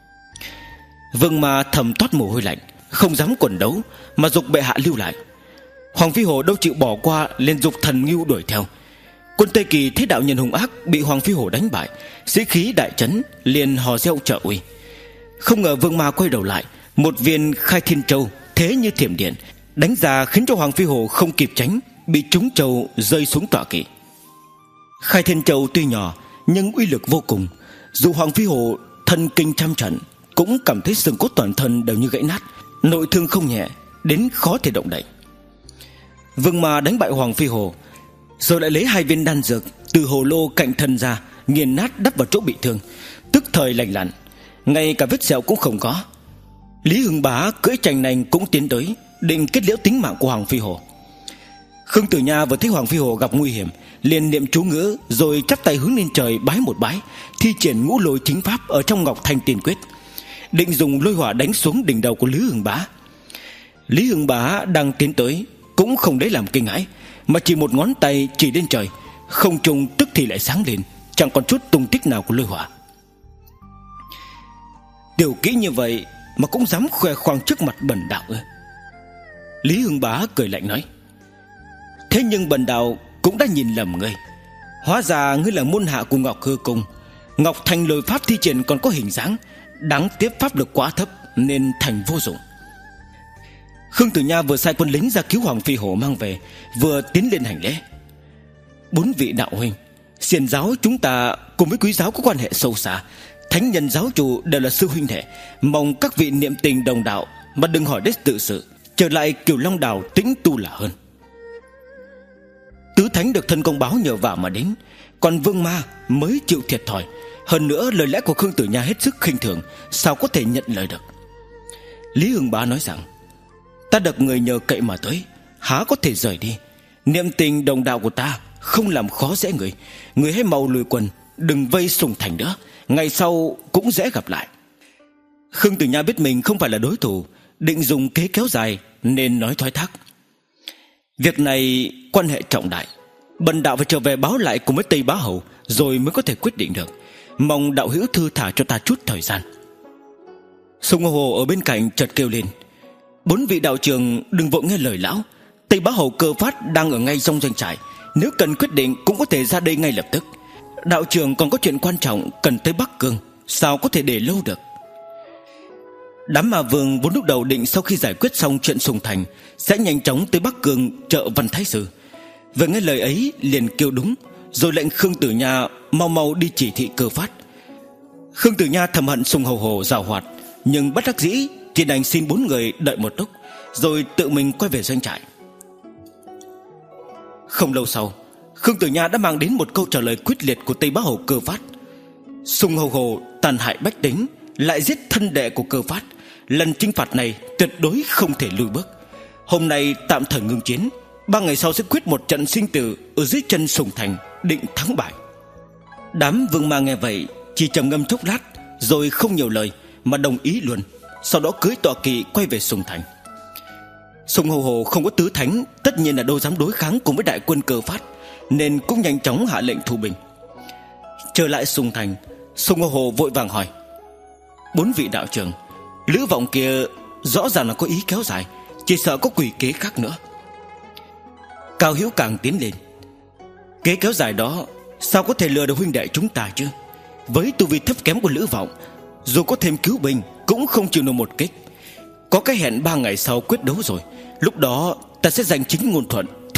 Vương Ma thầm toát mồ hôi lạnh, không dám quần đấu mà giục bệ hạ lưu lại. Hoàng Phi Hồ đâu chịu bỏ qua, liền giục Thần Ngưu đuổi theo. Quân Tây Kỳ thấy đạo nhân hung ác bị Hoàng Phi Hồ đánh bại, sĩ khí đại chấn, liền hò reo trợ uy. Không ngờ Vương Ma quay đầu lại, một viên Khai Thiên Châu thế như thiểm điện đánh ra, khiến cho Hoàng Phi Hồ không kịp tránh, bị trúng châu rơi xuống tọa kỵ. Khai Thiên Châu tuy nhỏ nhưng uy lực vô cùng, dù Hoàng Phi Hồ thân kinh trăm trận cũng cảm thấy xương cốt toàn thân đều như gãy nát, nội thương không nhẹ, đến khó thể động đậy. Vương Ma đánh bại Hoàng Phi Hồ, rồi lại lấy hai viên đan dược từ hồ lô cạnh thân ra, nghiền nát đắp vào chỗ bị thương, tức thời lành lặn, ngay cả vết sẹo cũng không có. Lý Hưng Bá cưỡi chành nành cũng tiến tới, định kết liễu tính mạng của Hoàng Phi Hồ. Khương Tử Nha vừa thấy Hoàng Phi Hồ gặp nguy hiểm, liền niệm chú ngữ rồi chắp tay hướng lên trời bái một bái, thi triển ngũ lôi chính pháp ở trong Ngọc Thanh Tiên Quyết, định dùng lôi hỏa đánh xuống đỉnh đầu của Lý Hưng Bá. Lý Hưng Bá đang tiến tới cũng không lấy làm kinh hãi, mà chỉ một ngón tay chỉ lên trời, không trung tức thì lại sáng lên, chẳng còn chút tung tích nào của lôi hỏa. Tiểu kỹ như vậy mà cũng dám khoe khoang trước mặt bần đạo ư? Lý Hưng Bá cười lạnh nói: thế nhưng bần đạo cũng đã nhìn lầm ngươi. Hóa ra ngươi là môn hạ của Ngọc Hư Cung. Ngọc Thanh lôi pháp thi triển còn có hình dáng, đáng tiếc pháp lực quá thấp nên thành vô dụng. Khương Tử Nha vừa sai quân lính ra cứu Hoàng Phi Hồ mang về, vừa tiến lên hành lễ: bốn vị đạo huynh, Xiển giáo chúng ta cùng với Quý giáo có quan hệ sâu xa, thánh nhân giáo chủ đều là sư huynh đệ, mong các vị niệm tình đồng đạo mà đừng hỏi đến tự sự, trở lại Cửu Long Đảo tĩnh tu là hơn. Tứ thánh được thân công báo nhờ vả mà đến, còn Vương Ma mới chịu thiệt thòi. Hơn nữa lời lẽ của Khương Tử Nha hết sức khinh thường, sao có thể nhận lời được. Lý Hưng Bá nói rằng: ta được người nhờ cậy mà tới, há có thể rời đi. Niệm tình đồng đạo của ta không làm khó dễ người, người hãy mau lùi quân, đừng vây Sùng Thành nữa, ngày sau cũng dễ gặp lại. Khương Tử Nha biết mình không phải là đối thủ, định dùng kế kéo dài nên nói thoái thác: việc này quan hệ trọng đại, bần đạo phải trở về báo lại cùng với Tây Bá Hầu rồi mới có thể quyết định được, mong đạo hữu thư thả cho ta chút thời gian. Sùng Hồ ở bên cạnh chợt kêu lên: bốn vị đạo trưởng đừng vội nghe lời lão, Tây Bá Hầu Cơ Phát đang ở ngay trong doanh trại, nếu cần quyết định cũng có thể ra đây ngay lập tức. Đạo trưởng còn có chuyện quan trọng cần tới Bắc Cương, sao có thể để lâu được. Đám Ma Vương vốn lúc đầu định sau khi giải quyết xong chuyện Sùng Thành sẽ nhanh chóng tới Bắc Cương trợ Văn Thái Sư. Vừa nghe lời ấy liền kêu đúng, rồi lệnh Khương Tử Nha mau mau đi chỉ thị Cơ Phát. Khương Tử Nha thầm hận Sùng Hầu Hồ giàu hoạt, nhưng bất đắc dĩ chỉ đành xin bốn người đợi một lúc, rồi tự mình quay về doanh trại. Không lâu sau, Khương Tử Nha đã mang đến một câu trả lời quyết liệt của Tây Bá Hầu Cơ Phát. Sùng Hầu Hồ tàn hại bách tính, lại giết thân đệ của Cơ Phát, lần chinh phạt này tuyệt đối không thể lùi bước. Hôm nay tạm thời ngưng chiến, ba ngày sau sẽ quyết một trận sinh tử ở dưới chân Sùng Thành, định thắng bại. Đám Vương Ma nghe vậy chỉ trầm ngâm chốc lát, rồi không nhiều lời mà đồng ý luôn, sau đó cưỡi tọa kỵ quay về Sùng Thành. Sùng Hầu Hồ không có tứ thánh, tất nhiên là đâu dám đối kháng cùng với đại quân Cơ Phát, nên cũng nhanh chóng hạ lệnh thu binh. Trở lại Sùng Thành, Sùng Hầu Hồ vội vàng hỏi: bốn vị đạo trưởng, lữ vọng kia rõ ràng là có ý kéo dài, chỉ sợ có quỷ kế khác nữa. Cao Hiếu càng tiến lên: kế kéo dài đó sao có thể lừa được huynh đệ chúng ta chứ? Với tu vi thấp kém của lữ vọng, dù có thêm cứu binh cũng không chịu nổi một kích. Có cái hẹn ba ngày sau quyết đấu rồi, lúc đó ta sẽ giành chính ngôn thuận,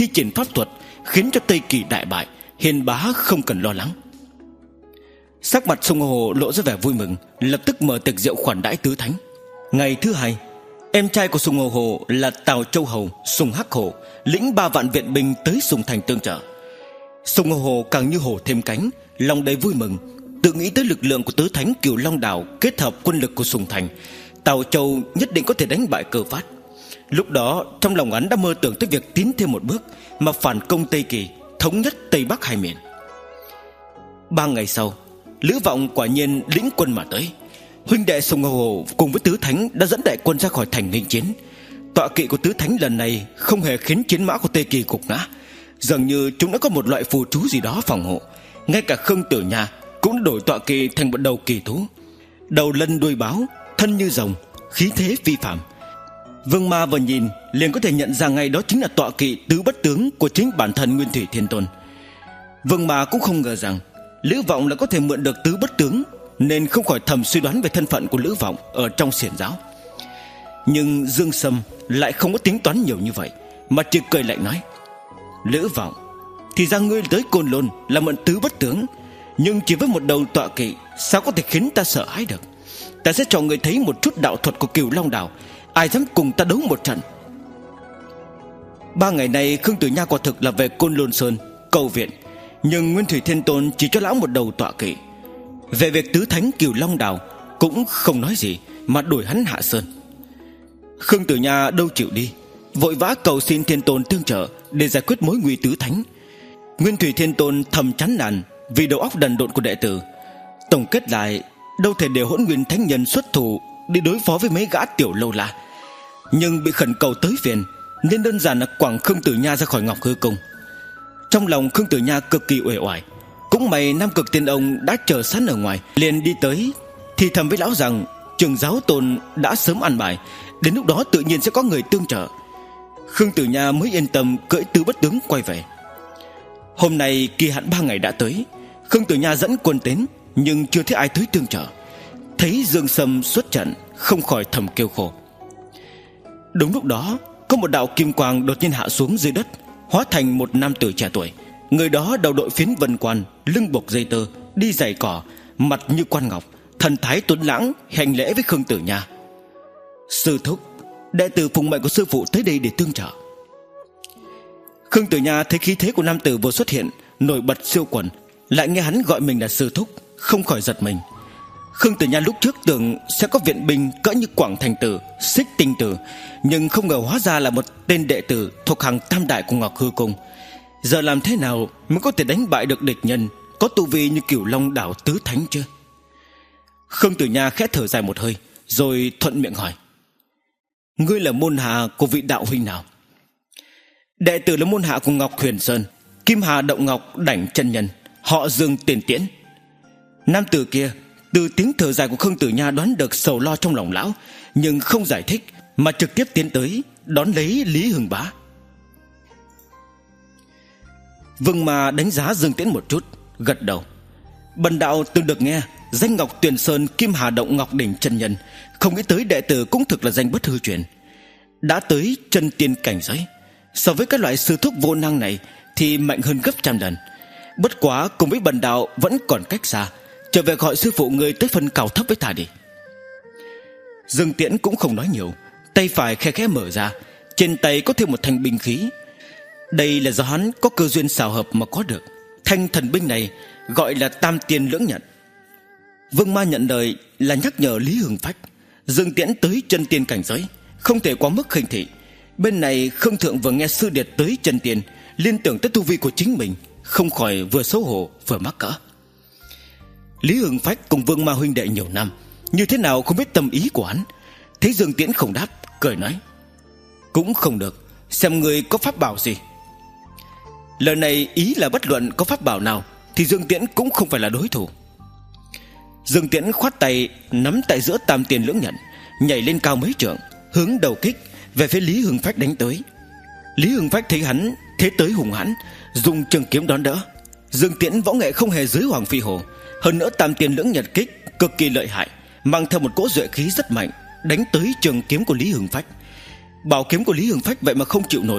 thi triển pháp thuật, khiến cho Tây Kỳ đại bại, hiền bá không cần lo lắng. Sắc mặt Sùng Hồ lộ ra vẻ vui mừng, lập tức mở tiệc rượu khoản đãi tứ thánh. Ngày thứ hai, em trai của Sùng Hồ Hồ là Tào Châu Hầu Sùng Hắc Hổ lĩnh ba vạn viện binh tới Sùng Thành tương trợ. Sùng Hồ Hồ càng như hổ thêm cánh, lòng đầy vui mừng, tự nghĩ tới lực lượng của tứ thánh Cửu Long Đảo kết hợp quân lực của Sùng Thành, Tào Châu nhất định có thể đánh bại Cơ Phát. Lúc đó trong lòng hắn đã mơ tưởng tới việc tiến thêm một bước mà phản công Tây Kỳ, thống nhất Tây Bắc hai miền. Ba ngày sau, Lữ Vọng quả nhiên lĩnh quân mà tới. Huynh đệ Sùng Hồ Hồ cùng với tứ thánh đã dẫn đại quân ra khỏi thành nghênh chiến. Tọa kỵ của tứ thánh lần này không hề khiến chiến mã của Tây Kỳ gục ngã, dường như chúng đã có một loại phù chú gì đó phòng hộ. Ngay cả Khương Tử Nha cũng đổi tọa kỵ thành một đầu kỳ thú, đầu lân đuôi báo, thân như rồng, khí thế phi phàm. Vương Ma vừa nhìn liền có thể nhận ra ngay đó chính là tọa kỵ tứ bất tướng của chính bản thân Nguyên Thủy Thiên Tôn. Vương Ma cũng không ngờ rằng Lữ Vọng là có thể mượn được tứ bất tướng, nên không khỏi thầm suy đoán về thân phận của Lữ Vọng ở trong xiển giáo. Nhưng Dương Sâm lại không có tính toán nhiều như vậy, mà chỉ cười lạnh nói: Lữ Vọng, thì ra ngươi tới Côn Lôn là mượn tứ bất tướng, nhưng chỉ với một đầu tọa kỵ sao có thể khiến ta sợ hãi được. Ta sẽ cho ngươi thấy một chút đạo thuật của Cửu Long Đảo, ai dám cùng ta đấu một trận. Ba ngày nay Khương Tử Nha quả thực là về Côn Lôn Sơn cầu viện, nhưng Nguyên Thủy Thiên Tôn chỉ cho lão một đầu tọa kỵ. Về việc tứ thánh Cửu Long Đảo cũng không nói gì mà đuổi hắn hạ sơn. Khương Tử Nha đâu chịu đi, vội vã cầu xin Thiên Tôn tương trợ để giải quyết mối nguy tứ thánh. Nguyên Thủy Thiên Tôn thầm chán nản vì đầu óc đần độn của đệ tử. Tổng kết lại, đâu thể để Hỗn Nguyên Thánh Nhân xuất thủ đi đối phó với mấy gã tiểu lâu la, nhưng bị khẩn cầu tới phiền, nên đơn giản là quẳng Khương Tử Nha ra khỏi Ngọc Hư Cung. Trong lòng Khương Tử Nha cực kỳ uể oải. Cũng may Nam Cực Tiên Ông đã chờ sẵn ở ngoài, liền đi tới thì thầm với lão rằng Trường Giáo Tôn đã sớm ăn bài, đến lúc đó tự nhiên sẽ có người tương trợ. Khương Tử Nha mới yên tâm cưỡi tứ bất tướng quay về. Hôm nay kỳ hạn ba ngày đã tới, Khương Tử Nha dẫn quân đến, nhưng chưa thấy ai tới tương trợ. Thấy Dương Sâm xuất trận, không khỏi thầm kêu khổ. Đúng lúc đó, có một đạo kim quang đột nhiên hạ xuống dưới đất, hóa thành một nam tử trẻ tuổi. Người đó đầu đội phiến vân quan, lưng buộc dây tơ, đi giày cỏ, mặt như quan ngọc, thần thái tuấn lãng, hành lễ với Khương Tử Nha. Sư thúc, đệ tử phụng mệnh của sư phụ tới đây để tương trợ. Khương Tử Nha thấy khí thế của nam tử vừa xuất hiện nổi bật siêu quần, lại nghe hắn gọi mình là sư thúc, không khỏi giật mình. Khương Tử Nha lúc trước tưởng sẽ có viện binh cỡ như Quảng Thành Tử, Xích Tinh Tử, nhưng không ngờ hóa ra là một tên đệ tử thuộc hàng tam đại của Ngọc Hư Cung. Giờ làm thế nào mới có thể đánh bại được địch nhân có tu vi như Cửu Long Đảo tứ thánh chứ? Khương Tử Nha khẽ thở dài một hơi, rồi thuận miệng hỏi: Ngươi là môn hạ của vị đạo huynh nào? Đệ tử là môn hạ của Ngọc Huyền Sơn, Kim Hà Động Ngọc Đảnh chân nhân, họ Dương tiền tiễn. Nam tử kia từ tiếng thở dài của Khương Tử Nha đoán được sầu lo trong lòng lão, nhưng không giải thích mà trực tiếp tiến tới đón lấy Lý Hưng Bá. Vương Ma đánh giá Dương Tiễn một chút, gật đầu. Bần đạo từng được nghe danh Ngọc Tuyền Sơn Kim Hà Động Ngọc Đỉnh chân nhân, không nghĩ tới đệ tử cũng thực là danh bất hư truyền, đã tới chân tiên cảnh giới. So với các loại sư thúc vô năng này thì mạnh hơn gấp trăm lần. Bất quá cùng với bần đạo vẫn còn cách xa, trở về gọi sư phụ người tới phần cào thấp với ta đi. Dương Tiễn cũng không nói nhiều, tay phải khe khẽ mở ra, trên tay có thêm một thanh binh khí. Đây là do hắn có cơ duyên xào hợp mà có được. Thanh thần binh này gọi là Tam Tiên Lưỡng Nhận. Vương Ma nhận lời là nhắc nhở Lý Hưng Phách, Dương Tiễn tới chân tiên cảnh giới, không thể quá mức khinh thị. Bên này Khương Thượng vừa nghe sư điệt tới chân tiên, liên tưởng tới tu vi của chính mình, không khỏi vừa xấu hổ vừa mắc cỡ. Lý Hưng Phách cùng Vương Ma huynh đệ nhiều năm, như thế nào không biết tâm ý của hắn. Thấy Dương Tiễn không đáp, cười nói: Cũng không được, xem người có pháp bảo gì. Lời này ý là bất luận có pháp bảo nào thì Dương Tiễn cũng không phải là đối thủ. Dương Tiễn khoát tay nắm tại giữa Tam Tiên Lưỡng Nhận, nhảy lên cao mấy trượng, hướng đầu kích về phía Lý Hưng Phách đánh tới. Lý Hưng Phách thấy hắn thế tới hùng hãn, dùng trường kiếm đón đỡ. Dương Tiễn võ nghệ không hề dưới Hoàng Phi Hồ, hơn nữa Tam Tiên Lưỡng Nhận kích cực kỳ lợi hại, mang theo một cỗ duệ khí rất mạnh, đánh tới trường kiếm của Lý Hưng Phách. Bảo kiếm của Lý Hưng Phách vậy mà không chịu nổi,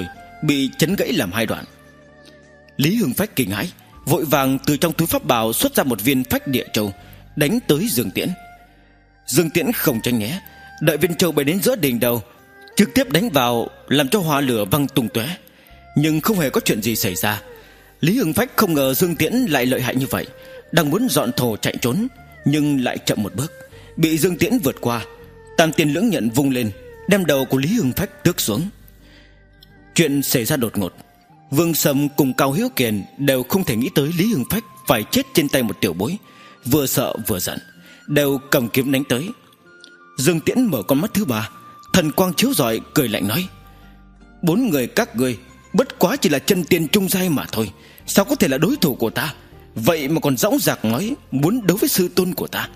bị chấn gãy làm hai đoạn. Lý Hưng Phách kinh hãi, vội vàng từ trong túi pháp bảo xuất ra một viên Phách Địa Châu, đánh tới Dương Tiễn. Dương Tiễn không tránh né, đợi viên châu bay đến giữa đỉnh đầu, trực tiếp đánh vào, làm cho hỏa lửa văng tung tóe. Nhưng không hề có chuyện gì xảy ra. Lý Hưng Phách không ngờ Dương Tiễn lại lợi hại như vậy, đang muốn dọn thổ chạy trốn, nhưng lại chậm một bước, bị Dương Tiễn vượt qua. Tam Tiên Lưỡng Nhận vung lên, đem đầu của Lý Hưng Phách tước xuống. Chuyện xảy ra đột ngột, Vương Sâm cùng Cao Hiếu Kiền đều không thể nghĩ tới Lý Hưng Phách phải chết trên tay một tiểu bối, vừa sợ vừa giận, đều cầm kiếm đánh tới. Dương Tiễn mở con mắt thứ ba, thần quang chiếu rọi, cười lạnh nói: bốn người các ngươi bất quá chỉ là chân tiên trung giai mà thôi, sao có thể là đối thủ của ta? Vậy mà còn dõng dạc nói muốn đấu với sư tôn của ta.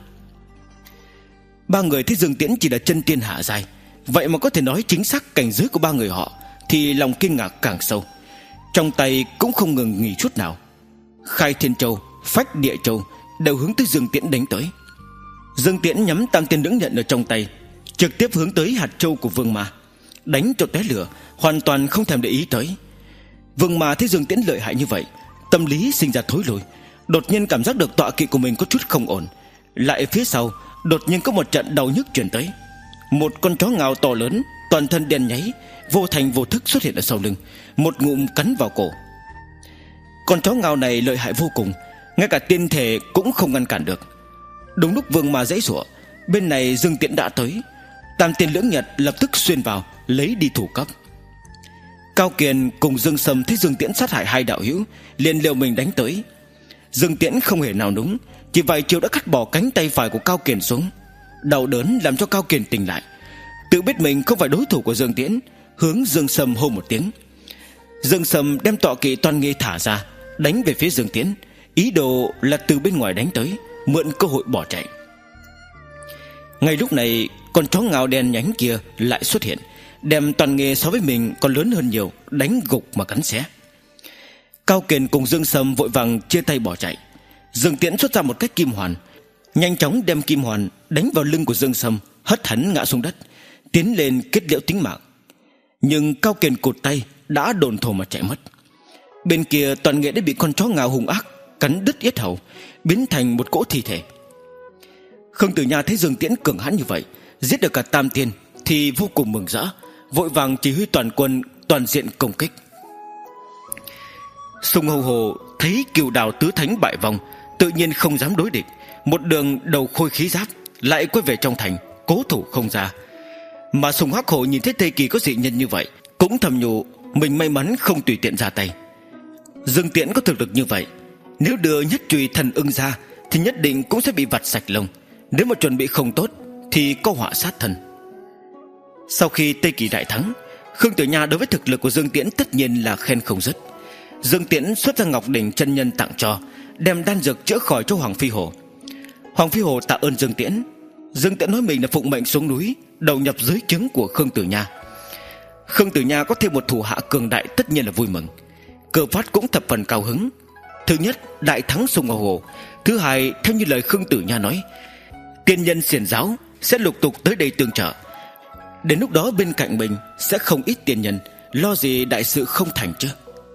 Ba người thấy Dương Tiễn chỉ là chân tiên hạ giai, vậy mà có thể nói chính xác cảnh giới của ba người họ, thì lòng kinh ngạc càng sâu. Trong tay cũng không ngừng nghỉ chút nào, Khai Thiên Châu, Phách Địa Châu đều hướng tới Dương Tiễn đánh tới. Dương Tiễn nhắm Tam Tiên Lưỡng Nhận ở trong tay, trực tiếp hướng tới hạt châu của Vương Ma, đánh cho té lửa, hoàn toàn không thèm để ý tới. Vương Ma thấy Dương Tiễn lợi hại như vậy, tâm lý sinh ra thối lùi, đột nhiên cảm giác được tọa kỵ của mình có chút không ổn. Lại phía sau đột nhiên có một trận đau nhức truyền tới. Một con chó ngao to lớn, toàn thân đen nháy, vô thành vô thức xuất hiện ở sau lưng, một ngụm cắn vào cổ. Con chó ngao này lợi hại vô cùng, ngay cả tiên thể cũng không ngăn cản được. Đúng lúc Vương Ma giãy giụa, bên này Dương Tiễn đã tới. Tam Tiên Lưỡng Nhận lập tức xuyên vào, lấy đi thủ cấp. Cao Kiền cùng Dương Sâm thấy Dương Tiễn sát hại hai đạo hữu, liền liều mình đánh tới. Dương Tiễn không hề nào núng, chỉ vài chiêu đã cắt bỏ cánh tay phải của Cao Kiền xuống. Đau đớn làm cho Cao Kiền tỉnh lại, tự biết mình không phải đối thủ của Dương Tiễn, hướng Dương Sâm hô một tiếng. Dương Sâm đem tọa kỵ Toan Nghê thả ra, đánh về phía Dương Tiễn, ý đồ là từ bên ngoài đánh tới, mượn cơ hội bỏ chạy. Ngay lúc này, con chó ngao đen nhánh kia lại xuất hiện, đem Toan Nghê so với mình còn lớn hơn nhiều, đánh gục mà cắn xé. Cao Kiền cùng Dương Sâm vội vàng chia tay bỏ chạy. Dương Tiễn xuất ra một cái kim hoàn, nhanh chóng đem kim hoàn đánh vào lưng của Dương Sâm, hất hắn ngã xuống đất, tiến lên kết liễu tính mạng. Nhưng Cao Kiền cụt tay, đã đồn thổ mà chạy mất. Bên kia Toan Nghê đã bị con chó ngao hung ác cắn đứt yết hầu, biến thành một cỗ thi thể. Khương Tử Nha thấy Dương Tiễn cường hãn như vậy, giết được cả tam tiên, thì vô cùng mừng rỡ, vội vàng chỉ huy toàn quân toàn diện công kích. Sùng Hầu Hồ thấy Cửu Đào tứ thánh bại vong, tự nhiên không dám đối địch, một đường đầu khôi khí giáp lại quay về trong thành, cố thủ không ra. Mà Sùng Hắc Hổ nhìn thấy Tây Kỳ có dị nhân như vậy, cũng thầm nhủ mình may mắn không tùy tiện ra tay. Dương Tiễn có thực lực như vậy, nếu đưa nhất chùy thần ưng ra thì nhất định cũng sẽ bị vặt sạch lông. Nếu mà chuẩn bị không tốt thì có họa sát thân. Sau khi Tây Kỳ đại thắng, Khương Tử Nha đối với thực lực của Dương Tiễn tất nhiên là khen không dứt. Dương Tiễn xuất ra Ngọc Đỉnh chân nhân tặng cho, đem đan dược chữa khỏi cho Hoàng Phi Hổ. Hoàng Phi Hổ tạ ơn Dương Tiễn. Dương Tiễn nói mình là phụng mệnh xuống núi, đầu nhập dưới trướng của Khương Tử Nha. Khương Tử Nha có thêm một thủ hạ cường đại, tất nhiên là vui mừng. Cơ Phát cũng thập phần cao hứng. Thứ nhất, đại thắng Sùng Hầu Hồ. Thứ hai, theo như lời Khương Tử Nha nói, tiên nhân xiển giáo sẽ lục tục tới đây tương trợ. Đến lúc đó bên cạnh mình sẽ không ít tiên nhân, lo gì đại sự không thành chứ.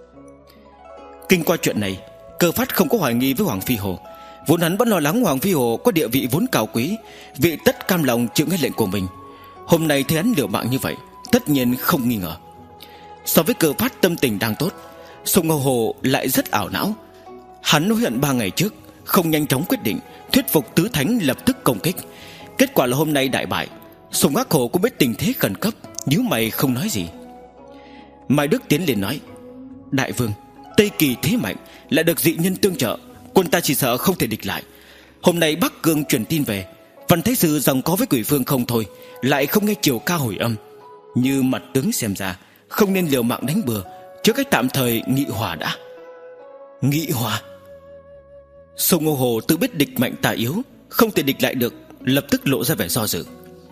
Kinh qua chuyện này, Cơ Phát không có hoài nghi với Hoàng Phi Hồ. Vốn hắn vẫn lo lắng Hoàng Phi Hồ có địa vị vốn cao quý, vị tất cam lòng chịu nghe lệnh của mình. Hôm nay thấy hắn liều mạng như vậy, tất nhiên không nghi ngờ. So với Cơ Phát tâm tình đang tốt, Sùng Hầu Hồ lại rất ảo não. Hắn hối hận ba ngày trước không nhanh chóng quyết định thuyết phục tứ thánh lập tức công kích. Kết quả là hôm nay đại bại. Sùng Hắc Hổ cũng biết tình thế khẩn cấp, nhíu mày không nói gì. Mai Đức tiến lên nói: Đại vương, Tây Kỳ thế mạnh, lại được dị nhân tương trợ, quân ta chỉ sợ không thể địch lại. Hôm nay Bắc Cương truyền tin về, Văn Thái Sư rằng có với Quỷ Vương không thôi, lại không nghe chiều ca hồi âm. Như mặt tướng xem ra, không nên liều mạng đánh bừa, trước cách tạm thời nghị hòa đã. Nghị hòa? Sùng Hầu Hồ tự biết địch mạnh tà yếu, không thể địch lại được, lập tức lộ ra vẻ do dự.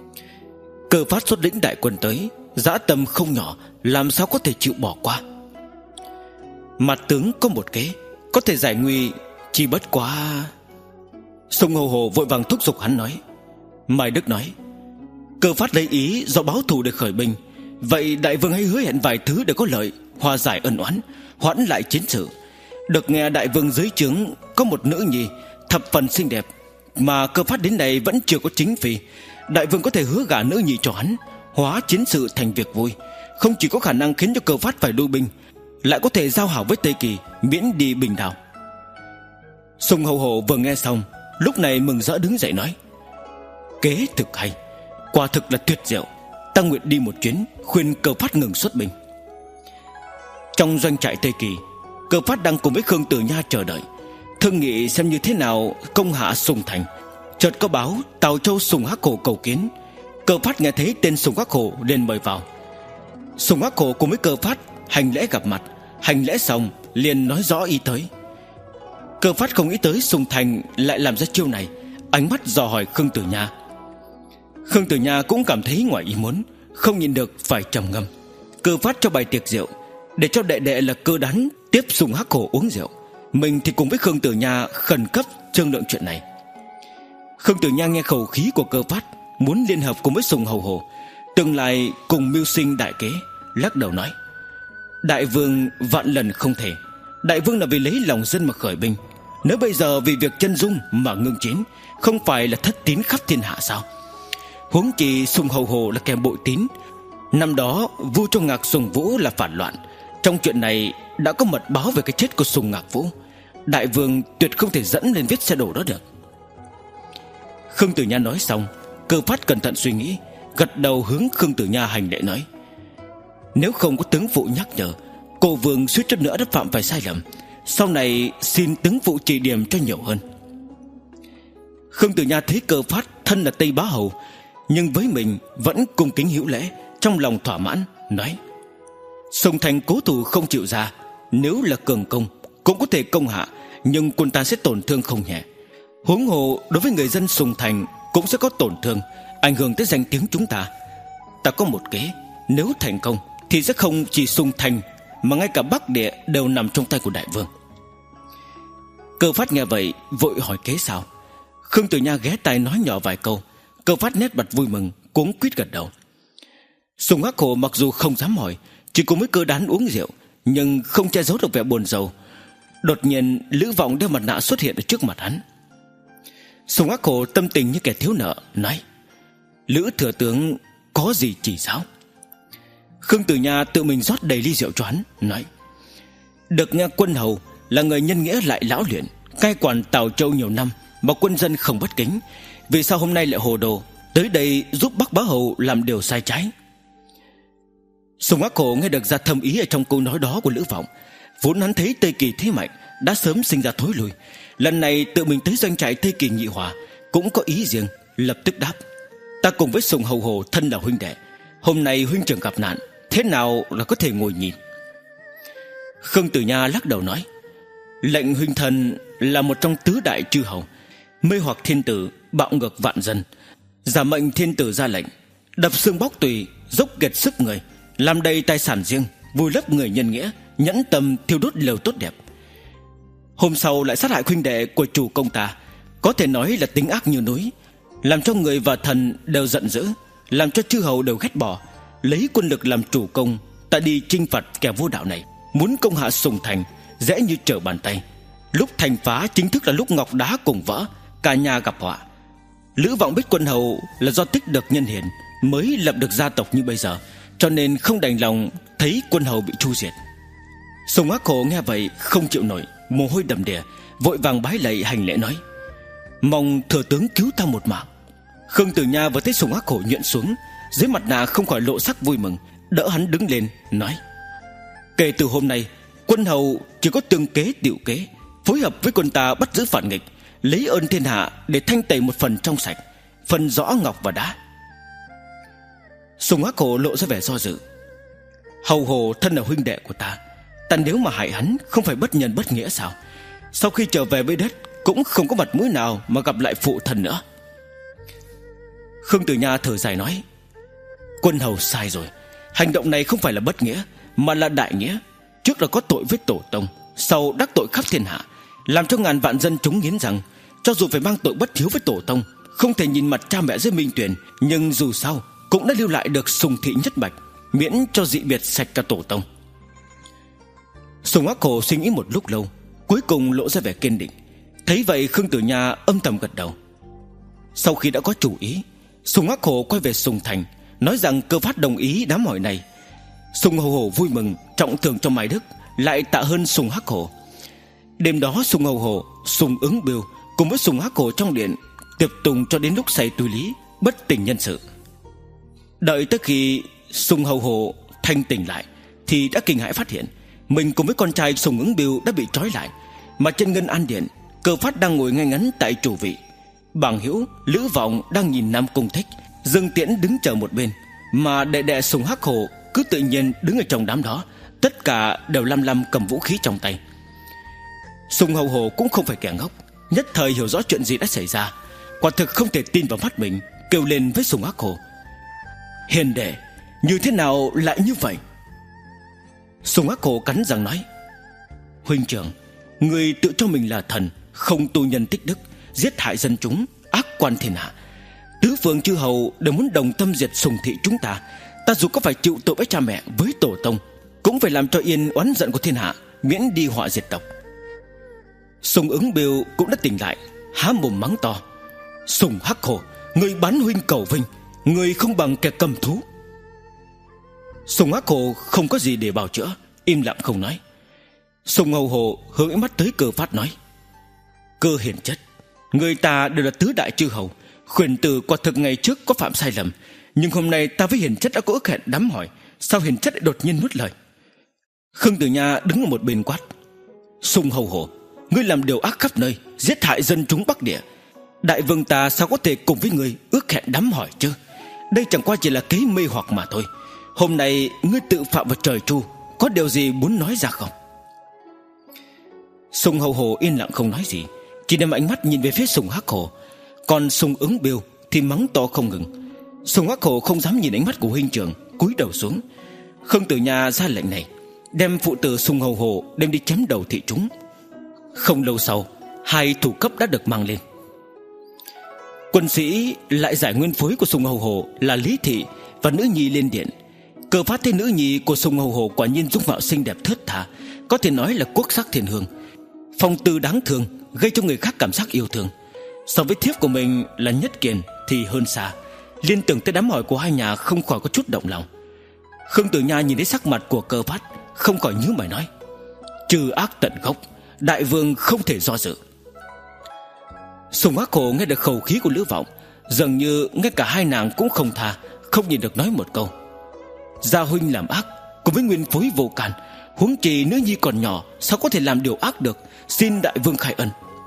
Cơ Phát xuất lĩnh đại quân tới, dã tâm không nhỏ, làm sao có thể chịu bỏ qua. Mặt tướng có một kế, có thể giải nguy, chỉ bất quá. Sùng Hầu Hồ vội vàng thúc giục hắn nói. Mai Đức nói: Cơ Phát lấy ý do báo thù để khởi binh, vậy đại vương hãy hứa hẹn vài thứ để có lợi, hòa giải ân oán, hoãn lại chiến sự. Được nghe đại vương dưới trướng có một nữ nhi thập phần xinh đẹp, mà Cơ Phát đến nay vẫn chưa có chính phi. Đại vương có thể hứa gả nữ nhi cho hắn, hóa chiến sự thành việc vui, không chỉ có khả năng khiến cho Cơ Phát phải lui binh, lại có thể giao hảo với Tây Kỳ, miễn đi bình đảo. Sùng Hầu Hổ vừa nghe xong, lúc này mừng rỡ đứng dậy nói: kế thực hay, quả thực là tuyệt diệu. Ta nguyện đi một chuyến, khuyên Cơ Phát ngừng xuất binh. Trong doanh trại Tây Kỳ, Cơ Phát đang cùng với Khương Tử Nha chờ đợi, thương nghị xem như thế nào công hạ Sùng thành. Chợt có báo Tào Châu Sùng Hắc Hổ cầu kiến. Cơ Phát nghe thấy tên Sùng Hắc Hổ liền mời vào. Sùng Hắc Hổ cùng với Cơ Phát hành lễ gặp mặt. Hành lễ xong liền nói rõ ý tới. Cơ Phát không nghĩ tới Sùng thành lại làm ra chiêu này, ánh mắt dò hỏi Khương Tử Nha. Khương Tử Nha cũng cảm thấy ngoài ý muốn, không nhìn được phải trầm ngâm. Cơ Phát cho bày tiệc rượu, để cho đệ đệ là Cơ Đán tiếp Sùng Hắc Hổ uống rượu. Mình thì cùng với Khương Tử Nha khẩn cấp thương lượng chuyện này. Khương Tử Nha nghe khẩu khí của Cơ Phát, muốn liên hợp cùng với Sùng Hầu Hổ, tương lai cùng mưu sinh đại kế, lắc đầu nói: đại vương vạn lần không thể. Đại vương là vì lấy lòng dân mà khởi binh, nếu bây giờ vì việc chân dung mà ngưng chiến, không phải là thất tín khắp thiên hạ sao? Huống chi Sùng Hầu Hổ là kẻ bội tín. Năm đó vua cho Ngạc Sùng Vũ là phản loạn, trong chuyện này đã có mật báo về cái chết của Sùng Ngạc Vũ. Đại vương tuyệt không thể dẫn lên vết xe đổ đó được. Khương Tử Nha nói xong, Cơ Phát cẩn thận suy nghĩ, gật đầu hướng Khương Tử Nha hành lễ nói: nếu không có tướng phụ nhắc nhở, cô vương suýt chút nữa đã phạm phải sai lầm. Sau này xin tướng phụ chỉ điểm cho nhiều hơn. Khương Tử Nha thấy Cơ Phát thân là Tây Bá Hầu, nhưng với mình vẫn cung kính hữu lễ, trong lòng thỏa mãn, nói: Sùng thành cố thủ không chịu ra, nếu là cường công cũng có thể công hạ, nhưng quân ta sẽ tổn thương không nhẹ. Huống hồ đối với người dân Sùng thành cũng sẽ có tổn thương, ảnh hưởng tới danh tiếng chúng ta. Ta có một kế, nếu thành công thì sẽ không chỉ Sùng thành mà ngay cả Bắc Địa đều nằm trong tay của đại vương. Cơ Phát nghe vậy vội hỏi kế sao. Khương Tử Nha ghé tai nói nhỏ vài câu. Cơ Phát nét mặt vui mừng, cuống quýt gật đầu. Sùng Hắc Hổ mặc dù không dám hỏi, chỉ cùng với Cơ Đán uống rượu, nhưng không che giấu được vẻ buồn rầu. Đột nhiên Lữ Vọng đeo mặt nạ xuất hiện ở trước mặt hắn. Sùng Hắc Hổ tâm tình như kẻ thiếu nợ, nói: Lữ thừa tướng có gì chỉ giáo? Khương Tử Nha tự mình rót đầy ly rượu cho hắn, nói: được nghe quân hầu là người nhân nghĩa lại lão luyện, cai quản Tào Châu nhiều năm mà quân dân không bất kính, vì sao hôm nay lại hồ đồ tới đây giúp Bắc Bá Hầu làm điều sai trái? Sùng Hắc Hổ nghe được ra thâm ý ở trong câu nói đó của Lữ Vọng. Vốn hắn thấy Tây Kỳ thế mạnh, đã sớm sinh ra thối lui. Lần này tự mình tới doanh trại Tây Kỳ nghị hòa, cũng có ý riêng, lập tức đáp: ta cùng với Sùng Hầu Hổ thân là huynh đệ, hôm nay huynh trưởng gặp nạn, thế nào là có thể ngồi nhìn? Khương Tử Nha lắc đầu nói: lệnh huynh thần là một trong tứ đại chư hầu, mê hoặc thiên tử, bạo ngược vạn dân. Giả mệnh thiên tử ra lệnh, đập xương bóc tùy, dốc kiệt sức người, làm đầy tài sản riêng, vùi lấp người nhân nghĩa, nhẫn tâm thiêu đốt lều tốt đẹp. Hôm sau lại sát hại huynh đệ của chủ công ta, có thể nói là tính ác như núi, làm cho người và thần đều giận dữ, làm cho chư hầu đều ghét bỏ. Lấy quân lực làm chủ công, ta đi chinh phạt kẻ vô đạo này, muốn công hạ Sùng thành dễ như trở bàn tay. Lúc thành phá chính thức là lúc ngọc đá cùng vỡ, cả nhà gặp họa. Lữ Vọng biết quân hầu là do tích được nhân hiền mới lập được gia tộc như bây giờ, cho nên không đành lòng thấy quân hầu bị tru diệt. Sùng Hắc Hổ nghe vậy không chịu nổi, mồ hôi đầm đìa, vội vàng bái lạy hành lễ nói: mong thừa tướng cứu ta một mạng. Khương Tử Nha vừa thấy Sùng Hắc Hổ nhuyễn xuống, dưới mặt nạ không khỏi lộ sắc vui mừng, đỡ hắn đứng lên nói: kể từ hôm nay, quân hầu chỉ có tương kế tiểu kế, phối hợp với quân ta bắt giữ phản nghịch, lấy ơn thiên hạ để thanh tẩy một phần trong sạch, phân rõ ngọc và đá. Sùng Hắc Hổ lộ ra vẻ do dự: Hầu Hổ thân là huynh đệ của ta, ta nếu mà hại hắn không phải bất nhân bất nghĩa sao? Sau khi trở về với đất cũng không có mặt mũi nào mà gặp lại phụ thần nữa. Khương Tử Nha thở dài nói: quân hầu sai rồi, hành động này không phải là bất nghĩa mà là đại nghĩa. Trước là có tội với tổ tông, sau đắc tội khắp thiên hạ, làm cho ngàn vạn dân chúng nghiến rằng cho dù phải mang tội bất hiếu với tổ tông, không thể nhìn mặt cha mẹ dưới minh tuyển, nhưng dù sao cũng đã lưu lại được Sùng thị nhất mạch, miễn cho dị biệt sạch cả tổ tông. Sùng Hắc Hổ suy nghĩ một lúc lâu, cuối cùng lộ ra vẻ kiên định. Thấy vậy Khương Tử Nha âm thầm gật đầu. Sau khi đã có chủ ý, Sùng Hắc Hổ quay về Sùng Thành, nói rằng Cơ Phát đồng ý đám hỏi này. Sùng Hầu Hổ vui mừng, trọng thưởng cho Mai Đức, lại tạ hơn Sùng Hắc Hổ. Đêm đó Sùng Hầu Hổ, Sùng Ứng Biêu cùng với Sùng Hắc Hổ trong điện tiệc tùng cho đến lúc say tùy lý, bất tỉnh nhân sự. Đợi tới khi Sùng Hầu Hổ thanh tỉnh lại thì đã kinh hãi phát hiện mình cùng với con trai Sùng Ứng Biêu đã bị trói lại, mà trên Ngân An Điện, Cơ Phát đang ngồi ngay ngắn tại chủ vị. Bàng Hữu, Lữ Vọng đang nhìn Nam Cung Thích, Dương Tiễn đứng chờ một bên, mà đệ đệ Sùng Hắc Hổ cứ tự nhiên đứng ở trong đám đó. Tất cả đều lăm lăm cầm vũ khí trong tay. Sùng Hầu Hổ cũng không phải kẻ ngốc, nhất thời hiểu rõ chuyện gì đã xảy ra, quả thực không thể tin vào mắt mình, kêu lên với Sùng Hắc Hổ: "Hiền đệ, như thế nào lại như vậy?" Sùng Hắc Hổ cắn răng nói: "Huynh trưởng, người tự cho mình là thần, không tu nhân tích đức, giết hại dân chúng, ác quan thiên hạ. Tứ phương chư hầu đều muốn đồng tâm diệt Sùng thị chúng ta. Ta dù có phải chịu tội với cha mẹ, với tổ tông, cũng phải làm cho yên oán giận của thiên hạ, miễn đi họa diệt tộc." Sùng Ứng Biêu cũng đã tỉnh lại, há mồm mắng to: "Sùng Hắc Hổ, người bán huynh cầu vinh, người không bằng kẻ cầm thú." Sùng Hắc Hổ không có gì để bào chữa, im lặng không nói. Sùng Hầu Hổ hướng ánh mắt tới Cơ Phát nói: "Cơ hiền chất, người ta đều là tứ đại chư hầu, khuyển tử quả thực ngày trước có phạm sai lầm, nhưng hôm nay ta với hiền chất đã có ước hẹn đám hỏi, sao hiền chất lại đột nhiên nuốt lời?" Khương Tử Nha đứng ở một bên quát: "Sùng Hầu Hổ, ngươi làm điều ác khắp nơi, giết hại dân chúng Bắc Địa, đại vương ta sao có thể cùng với ngươi ước hẹn đám hỏi chứ? Đây chẳng qua chỉ là kế mê hoặc mà thôi. Hôm nay ngươi tự phạm vào trời tru, có điều gì muốn nói ra không?" Sùng Hầu Hổ yên lặng không nói gì, chỉ đem ánh mắt nhìn về phía Sùng Hắc Hổ. Còn Sùng Ứng Biêu thì mắng to không ngừng. Sùng Hắc Hổ không dám nhìn ánh mắt của huynh trưởng, cúi đầu xuống. Khương Tử Nha ra lệnh này, đem phụ tử Sùng Hầu Hổ đem đi chém đầu thị chúng. Không lâu sau, hai thủ cấp đã được mang lên. Quân sĩ lại giải nguyên phối của Sùng Hầu Hổ là Lý Thị và nữ nhi lên điện. Cơ Phát thấy nữ nhi của Sùng Hầu Hổ quả nhiên dung mạo xinh đẹp thướt tha, có thể nói là quốc sắc thiên hương, phong tư đáng thương, gây cho người khác cảm giác yêu thương. So với thiếp của mình là Nhất Kiền thì hơn xa, liên tưởng tới đám hỏi của hai nhà không khỏi có chút động lòng. Khương Tử Nha nhìn thấy sắc mặt của Cơ Phát, không khỏi nhíu mày nói: "Trừ ác tận gốc, đại vương không thể do dự." Sùng Hắc Hổ nghe được khẩu khí của Lữ Vọng, dường như ngay cả hai nàng cũng không tha, không nhìn được nói một câu: "Gia huynh làm ác cùng với nguyên phối vô can, huống chi nữ nhi còn nhỏ, sao có thể làm điều ác được, xin đại vương khai ân."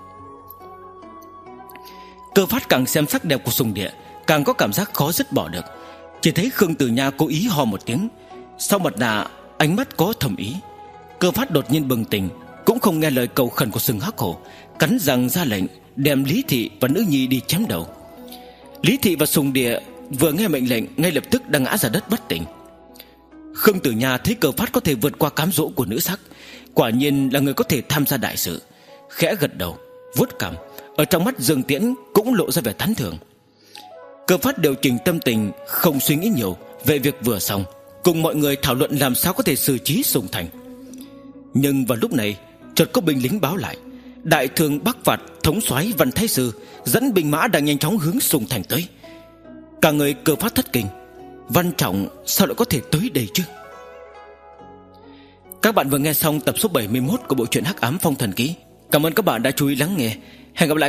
Cơ Phát càng xem sắc đẹp của Sùng Địa, càng có cảm giác khó dứt bỏ được. Chỉ thấy Khương Tử Nha cố ý ho một tiếng, sau mặt nạ ánh mắt có thầm ý. Cơ Phát đột nhiên bừng tỉnh, cũng không nghe lời cầu khẩn của Sùng Hắc Hổ, cắn răng ra lệnh đem Lý Thị và nữ nhi đi chém đầu. Lý Thị và Sùng Địa vừa nghe mệnh lệnh ngay lập tức đã ngã ra đất bất tỉnh. Khương Tử Nha thấy Cơ Phát có thể vượt qua cám dỗ của nữ sắc, quả nhiên là người có thể tham gia đại sự, khẽ gật đầu, vuốt cằm. Ở trong mắt Dương Tiễn cũng lộ ra vẻ tán thưởng. Cơ Phát điều chỉnh tâm tình, không suy nghĩ nhiều về việc vừa xong, cùng mọi người thảo luận làm sao có thể xử trí Sùng Thành. Nhưng vào lúc này, chợt có binh lính báo lại, đại thương Bắc Phạt thống soái Văn Thái Sư dẫn binh mã đang nhanh chóng hướng Sùng Thành tới. Cả người Cơ Phát thất kinh, Văn Trọng sao lại có thể tới đây chứ? Các bạn vừa nghe xong tập số bảy mươi mốt của bộ truyện Hắc Ám Phong Thần Ký. Cảm ơn các bạn đã chú ý lắng nghe. Hẹn gặp lại